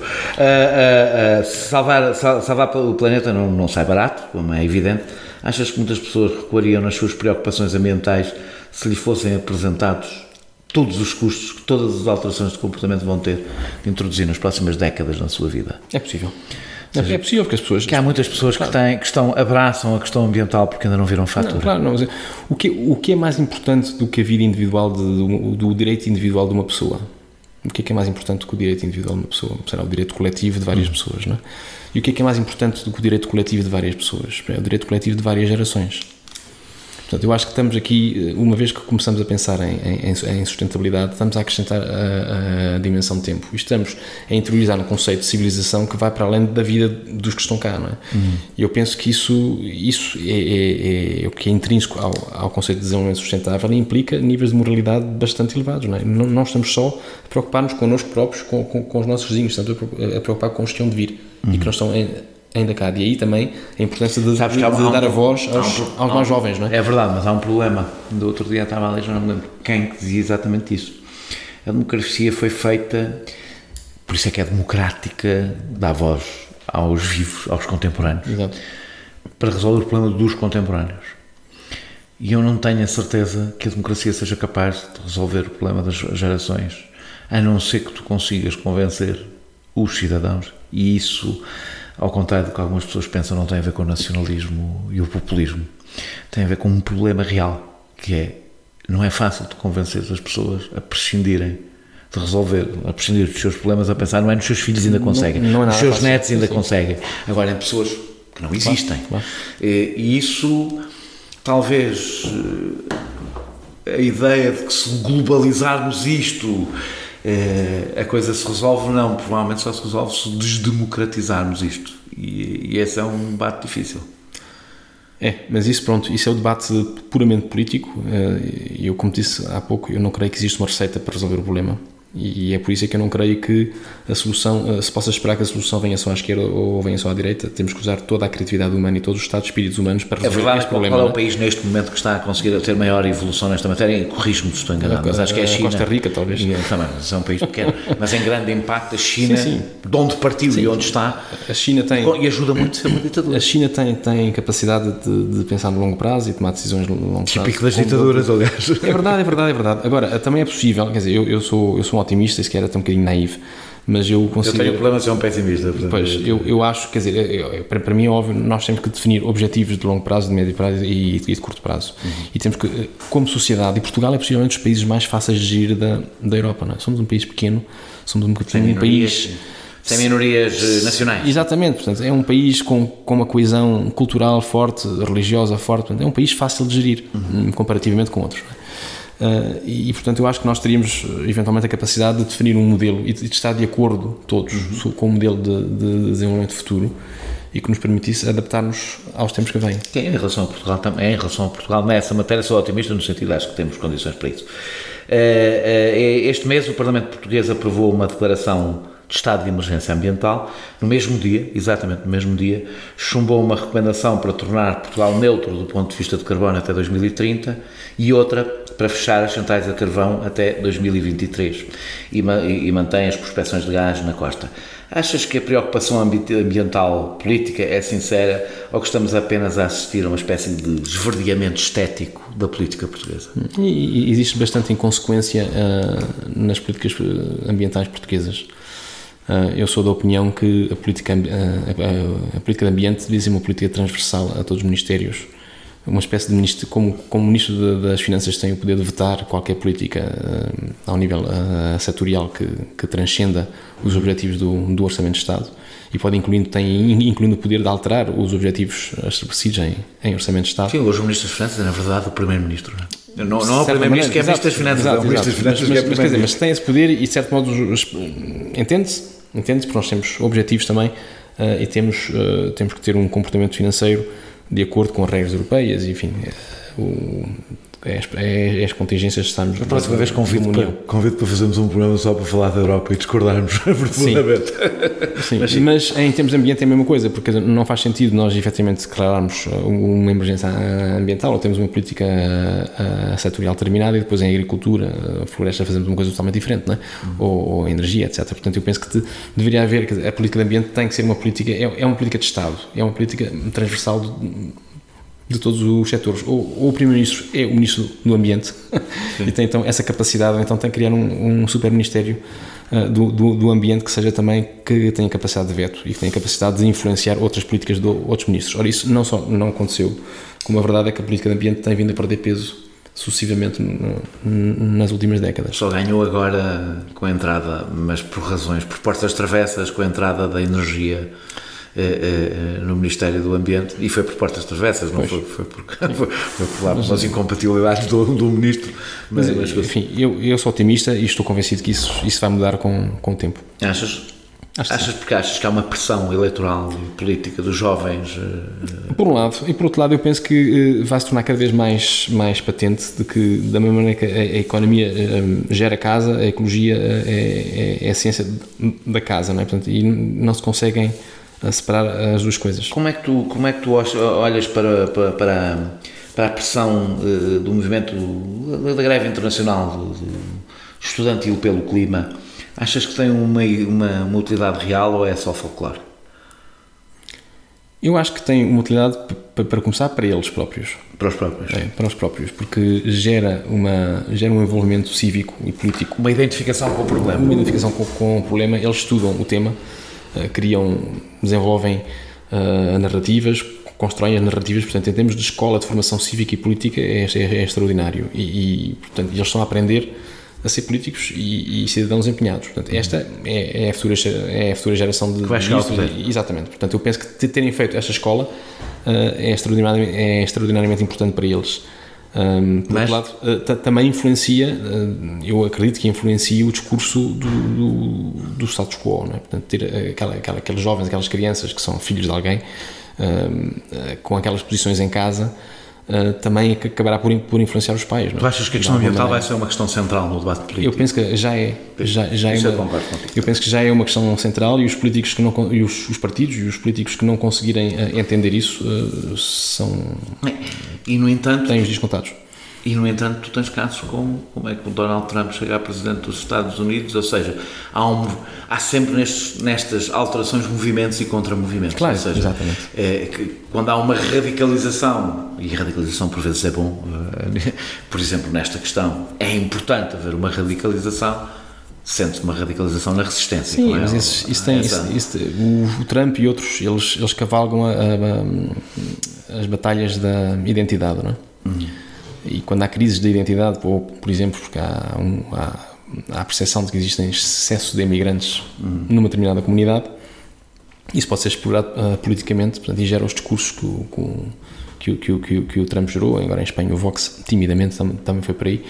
Salvar o planeta não sai barato, como é evidente. Achas que muitas pessoas recuariam nas suas preocupações ambientais se lhe fossem apresentados todos os custos que todas as alterações de comportamento vão ter de introduzir nas próximas décadas na sua vida? É possível. É possível, porque as pessoas... Que há muitas pessoas abraçam a questão ambiental porque ainda não viram fatura. Mas o que é mais importante do que a vida individual, do direito individual de uma pessoa? O que é mais importante do que o direito individual de uma pessoa? Será o direito coletivo de várias pessoas, não é? E o que é mais importante do que o direito coletivo de várias pessoas? É o direito coletivo de várias gerações. Portanto, eu acho que estamos aqui, uma vez que começamos a pensar em sustentabilidade, estamos a acrescentar a dimensão de tempo. E estamos a interiorizar um conceito de civilização que vai para além da vida dos que estão cá, não é? E eu penso que isso é o que é intrínseco ao conceito de desenvolvimento sustentável e implica níveis de moralidade bastante elevados, não é? Não estamos só a preocupar-nos connosco próprios, com os nossos vizinhos, estamos a preocupar com os que hão de vir e que não estão ainda cá. E aí também a importância de dar a voz aos mais jovens, não é? É verdade, mas há um problema. Do outro dia estava a ler, já não me lembro quem que dizia exatamente isso. A democracia foi feita, por isso é que é democrática, dá voz aos vivos, aos contemporâneos. Exato. Para resolver o problema dos contemporâneos. E eu não tenho a certeza que a democracia seja capaz de resolver o problema das gerações, a não ser que tu consigas convencer os cidadãos, e isso ao contrário do que algumas pessoas pensam, não tem a ver com o nacionalismo e o populismo. Tem a ver com um problema real, que é, não é fácil de convencer as pessoas a prescindirem de resolver, a prescindir dos seus problemas, a pensar, não é nos seus filhos ainda conseguem, não é nos seus fácil, netos ainda sim. conseguem. Agora, em pessoas que não existem. Claro. E isso, talvez, a ideia de que se globalizarmos isto, a coisa se resolve, não, provavelmente só se resolve se desdemocratizarmos isto. E esse é um debate difícil. Mas isso é o debate puramente político. Eu, como disse há pouco, eu não creio que exista uma receita para resolver o problema. E é por isso que eu não creio que a solução, se possa esperar que a solução venha só à esquerda ou venha só à direita. Temos que usar toda a criatividade humana e todos os estados de espíritos humanos para resolver este problema. Qual é o país neste momento que está a conseguir ter maior evolução nesta matéria? Corrijo-me se estou enganado, mas acho que é a China. Costa Rica, talvez. Também, mas é um país pequeno. Mas em grande impacto, a China, sim. De onde partiu e onde está, a China tem, e ajuda muito a ser uma ditadura. A China tem capacidade de pensar no longo prazo e tomar decisões no longo prazo. Típico das ditaduras, aliás. É verdade. Agora, também é possível, quer dizer, eu sou um otimista, se quer até um bocadinho naivo, mas eu consigo... Eu tenho problema de ser um pessimista. Pois, eu acho, quer dizer, para mim é óbvio, nós temos que definir objetivos de longo prazo, de médio prazo e de curto prazo. E temos que, como sociedade, e Portugal é possivelmente dos países mais fáceis de gerir da Europa, não é? Somos um país pequeno, somos um país... Sem minorias nacionais. Exatamente, portanto, é um país com uma coesão cultural forte, religiosa forte, portanto, é um país fácil de gerir, comparativamente com outros. E, portanto, eu acho que nós teríamos, eventualmente, a capacidade de definir um modelo e de estar de acordo, todos, com um modelo de desenvolvimento futuro e que nos permitisse adaptar-nos aos tempos que vêm. Em relação a Portugal, também, em relação a Portugal, nessa matéria sou otimista no sentido, acho que temos condições para isso. Este mês o Parlamento Português aprovou uma declaração de estado de emergência ambiental. No mesmo dia, exatamente no mesmo dia, chumbou uma recomendação para tornar Portugal neutro do ponto de vista de carbono até 2030 e outra para fechar as centrais a carvão até 2023 e mantém as prospecções de gás na costa. Achas que a preocupação ambiental política é sincera ou que estamos apenas a assistir a uma espécie de esverdeamento estético da política portuguesa? E existe bastante inconsequência nas políticas ambientais portuguesas. Eu sou da opinião que a política de ambiente devia ser uma política transversal a todos os ministérios, uma espécie de ministro, como o Ministro das Finanças tem o poder de vetar qualquer política ao nível setorial que transcenda os objetivos do Orçamento de Estado e pode incluindo o poder de alterar os objetivos estabelecidos em Orçamento de Estado. Sim, hoje o Ministro das Finanças é na verdade o Primeiro-Ministro, não é? Não é o Primeiro-Ministro que é Ministro das Finanças, é o Ministro das Finanças que é Primeiro-Ministro. Mas tem esse poder e de certo modo entende-se, porque nós temos objetivos também e temos que ter um comportamento financeiro de acordo com as regras europeias, enfim, as contingências que estamos... A próxima vez convido para fazermos um programa só para falar da Europa e discordarmos profundamente. Sim, mas em termos de ambiente é a mesma coisa, porque não faz sentido nós efetivamente declararmos uma emergência ambiental ou temos uma política setorial terminada e depois em agricultura, a floresta, fazemos uma coisa totalmente diferente, não é? Ou energia, etc. Portanto, eu penso que deveria haver, a política de ambiente tem que ser uma política, é uma política de Estado, é uma política transversal de todos os setores, ou o Primeiro-Ministro é o Ministro do Ambiente e tem então essa capacidade, ou então tem que criar um super-ministério do Ambiente que seja também, que tenha capacidade de veto e que tenha capacidade de influenciar outras políticas de outros ministros. Ora, isso não só não aconteceu, como a verdade é que a política de ambiente tem vindo a perder peso sucessivamente nas últimas décadas. Só ganhou agora com a entrada, mas por portas travessas, com a entrada da energia no Ministério do Ambiente, e foi por portas travessas, não foi por lá pelas incompatibilidades do Ministro. Mas enfim, eu sou otimista e estou convencido que isso vai mudar com o tempo. Achas porque achas que há uma pressão eleitoral e política dos jovens? Por um lado, e por outro lado eu penso que vai se tornar cada vez mais patente de que, da mesma maneira que a economia gera casa, a ecologia é a ciência da casa, não é? Portanto, e não se conseguem a separar as duas coisas. Como é que tu olhas para a pressão do movimento da greve internacional estudantil pelo clima? Achas que tem uma utilidade real ou é só folclore? Eu acho que tem uma utilidade, para começar, para eles próprios. Para os próprios? Para os próprios, porque gera um envolvimento cívico e político. Uma identificação com o problema. Uma identificação com o problema. Eles estudam o tema desenvolvem narrativas, constroem as narrativas. Portanto, em termos de escola de formação cívica e política é extraordinário portanto, eles estão a aprender a ser políticos e cidadãos empenhados. Portanto, esta é a futura geração de... Que vai chegar ao poder. Exatamente. Portanto, eu penso que terem feito esta escola é extraordinariamente importante para eles. Por outro lado, também influencia, eu acredito que influencia o discurso do status quo, não é? Portanto, ter aqueles jovens, aquelas crianças que são filhos de alguém, com aquelas posições em casa, também acabará por influenciar os pais. Não é? Tu achas que a questão ambiental vai ser uma questão central no debate político? Eu penso que já é. Eu penso que já é uma questão central e os políticos que não, os partidos e os políticos que não conseguirem entender isso E no entanto, têm os dias contados. E no entanto tu tens casos como é que o Donald Trump chega a presidente dos Estados Unidos, ou seja, há sempre nestas alterações movimentos e contra-movimentos. Claro, ou seja, exatamente. Que quando há uma radicalização, e radicalização por vezes é bom, por exemplo, nesta questão, é importante haver uma radicalização, sente-se uma radicalização na resistência. Sim, mas o Trump e outros, eles cavalgam as batalhas da identidade, não é? E quando há crises de identidade, por exemplo, porque há a percepção de que existem excesso de imigrantes numa determinada comunidade, isso pode ser explorado politicamente, portanto, e gera os discursos que o Trump gerou. Agora em Espanha o Vox timidamente também foi por aí,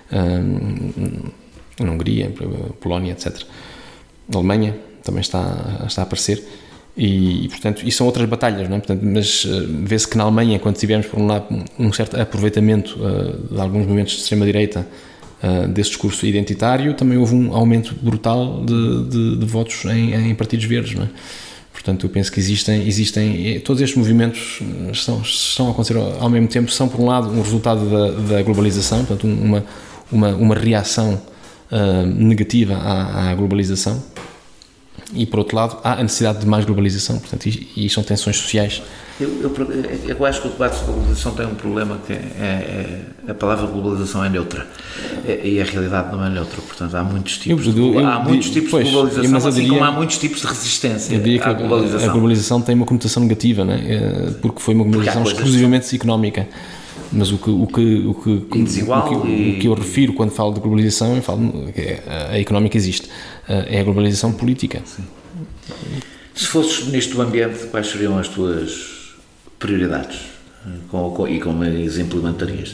na Hungria, Polónia, etc. Na Alemanha também está a aparecer. E portanto, isso são outras batalhas, não é? Portanto, mas vê-se que na Alemanha, quando tivemos por um lado um certo aproveitamento de alguns movimentos de extrema-direita desse discurso identitário, também houve um aumento brutal de votos em partidos verdes, não é? Portanto, eu penso que existem todos estes movimentos estão a acontecer ao mesmo tempo. São, por um lado, um resultado da globalização, portanto, uma reação negativa à globalização. E, por outro lado, há a necessidade de mais globalização, portanto, e são tensões sociais. Eu acho que o debate sobre globalização tem um problema, que a palavra globalização é neutra, e a realidade não é neutra, portanto, há muitos tipos de globalização, assim como há muitos tipos de resistência à globalização. A globalização tem uma conotação negativa, não é? Porque foi uma globalização exclusivamente económica. Mas o que eu refiro quando falo de globalização, eu falo que a económica existe, é a globalização política. Sim. Se fosses Ministro do Ambiente, quais seriam as tuas prioridades e como as implementarias?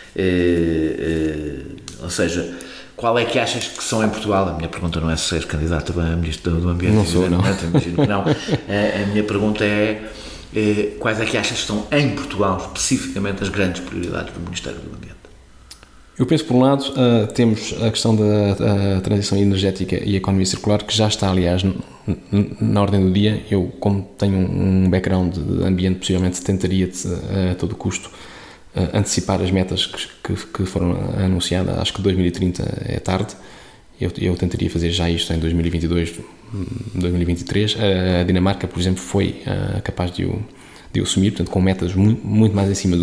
Ou seja, qual é que achas que são em Portugal? A minha pergunta não é se és candidato a Ministro do Ambiente. Não sou, não. Imagino que não. A minha pergunta é: quais é que achas que estão em Portugal, especificamente, as grandes prioridades do Ministério do Ambiente? Eu penso, por um lado, temos a questão da transição energética e a economia circular, que já está, aliás, na ordem do dia. Eu, como tenho um background de ambiente, possivelmente tentaria, a todo custo, antecipar as metas que foram anunciadas. Acho que 2030 é tarde. Eu tentaria fazer já isto em 2022, 2023. A Dinamarca, por exemplo, foi capaz de o assumir, portanto, com metas muito mais acima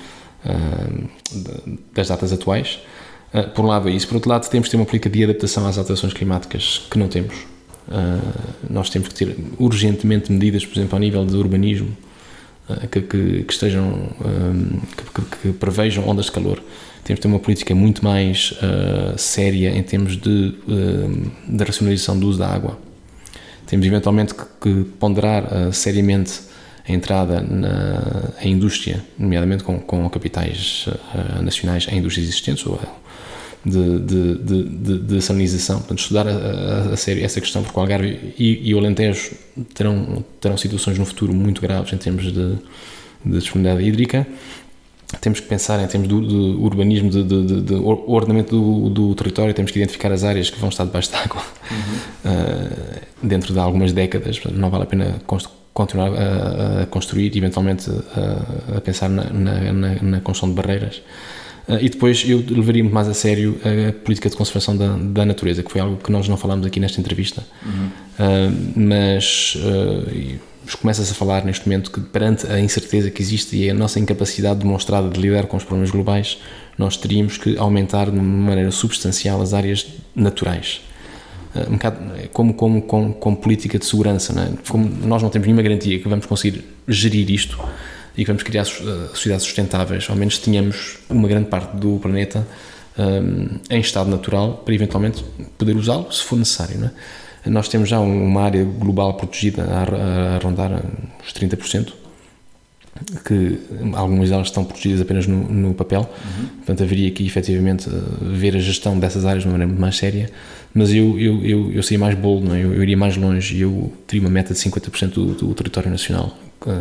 das datas atuais. Por um lado é isso. Por outro lado, temos que ter uma política de adaptação às alterações climáticas que não temos. Nós temos que ter urgentemente medidas, por exemplo, ao nível de urbanismo, que estejam, que prevejam ondas de calor. Temos que ter uma política muito mais séria em termos de racionalização do uso da água. Temos eventualmente que ponderar seriamente a entrada em indústria, nomeadamente com capitais nacionais em indústrias existentes, ou de salinização. Portanto, estudar a sério essa questão, porque o Algarve e o Alentejo terão situações no futuro muito graves em termos de disponibilidade hídrica. Temos que pensar em termos de urbanismo, de ordenamento do território. Temos que identificar as áreas que vão estar debaixo de água dentro de algumas décadas. Portanto, não vale a pena continuar a construir, eventualmente a pensar na construção de barreiras. E depois eu levaria muito mais a sério a política de conservação da natureza, que foi algo que nós não falámos aqui nesta entrevista. Mas começa-se a falar neste momento que, perante a incerteza que existe e a nossa incapacidade demonstrada de lidar com os problemas globais, nós teríamos que aumentar de uma maneira substancial as áreas naturais. um bocado como política de segurança, não é? Como nós não temos nenhuma garantia que vamos conseguir gerir isto e que vamos criar sociedades sustentáveis, ao menos tenhamos uma grande parte do planeta em estado natural para eventualmente poder usá-lo se for necessário, não é? Nós temos já uma área global protegida a rondar os 30%, que algumas delas estão protegidas apenas no papel, portanto haveria que efetivamente ver a gestão dessas áreas de uma maneira muito mais séria, mas eu seria mais bold, não é? Eu iria mais longe e eu teria uma meta de 50% do território nacional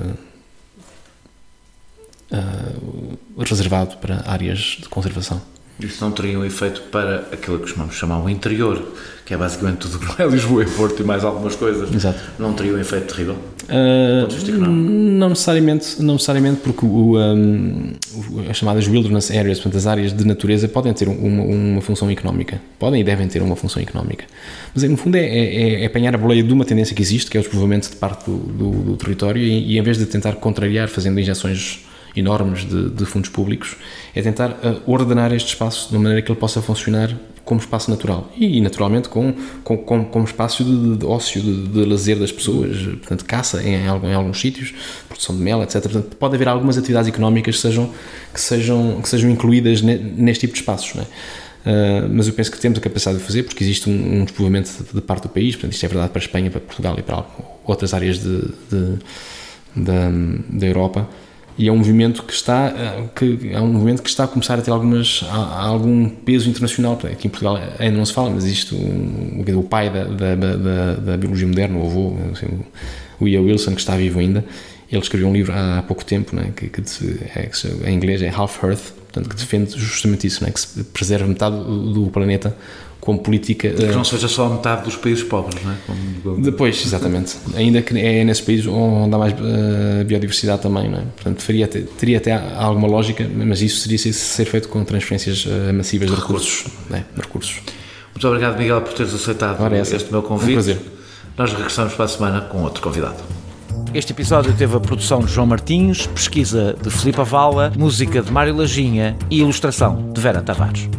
reservado para áreas de conservação. Isso não teria um efeito para aquilo que costumamos chamar o interior, que é basicamente tudo que não é Lisboa e Porto e mais algumas coisas. Exato. Não teria um efeito terrível? Não necessariamente, porque as chamadas wilderness areas, portanto as áreas de natureza, podem ter uma função económica, podem e devem ter uma função económica, mas no fundo é apanhar a boleia de uma tendência que existe, que é o despovoamento de parte do território, e em vez de tentar contrariar fazendo injeções enormes de fundos públicos, é tentar ordenar este espaço de uma maneira que ele possa funcionar como espaço natural e naturalmente como espaço de ócio, de lazer das pessoas, portanto caça em alguns sítios, produção de mel, etc. Portanto, pode haver algumas atividades económicas que sejam incluídas neste tipo de espaços, não é? Mas eu penso que temos a capacidade de fazer, porque existe um despovoamento de parte do país, portanto isto é verdade para a Espanha, para Portugal e para outras áreas da Europa. E é um movimento que está a começar a ter algum peso internacional. Aqui em Portugal ainda não se fala, mas existe o pai da biologia moderna, o avô, o E.A. Wilson, que está vivo ainda. Ele escreveu um livro há pouco tempo, né, que em inglês é Half Earth, portanto, que defende justamente isso, né, que se preserve metade do planeta como política... Que não seja só a metade dos países pobres, não é? Depois, exatamente. Ainda que é nesses países onde há mais biodiversidade também, não é? Portanto, teria até alguma lógica, mas isso seria ser feito com transferências massivas de recursos. Muito obrigado, Miguel, por teres aceitado este meu convite. Um prazer. Nós regressamos para a semana com outro convidado. Este episódio teve a produção de João Martins, pesquisa de Filipe Avala, música de Mário Lajinha e ilustração de Vera Tavares.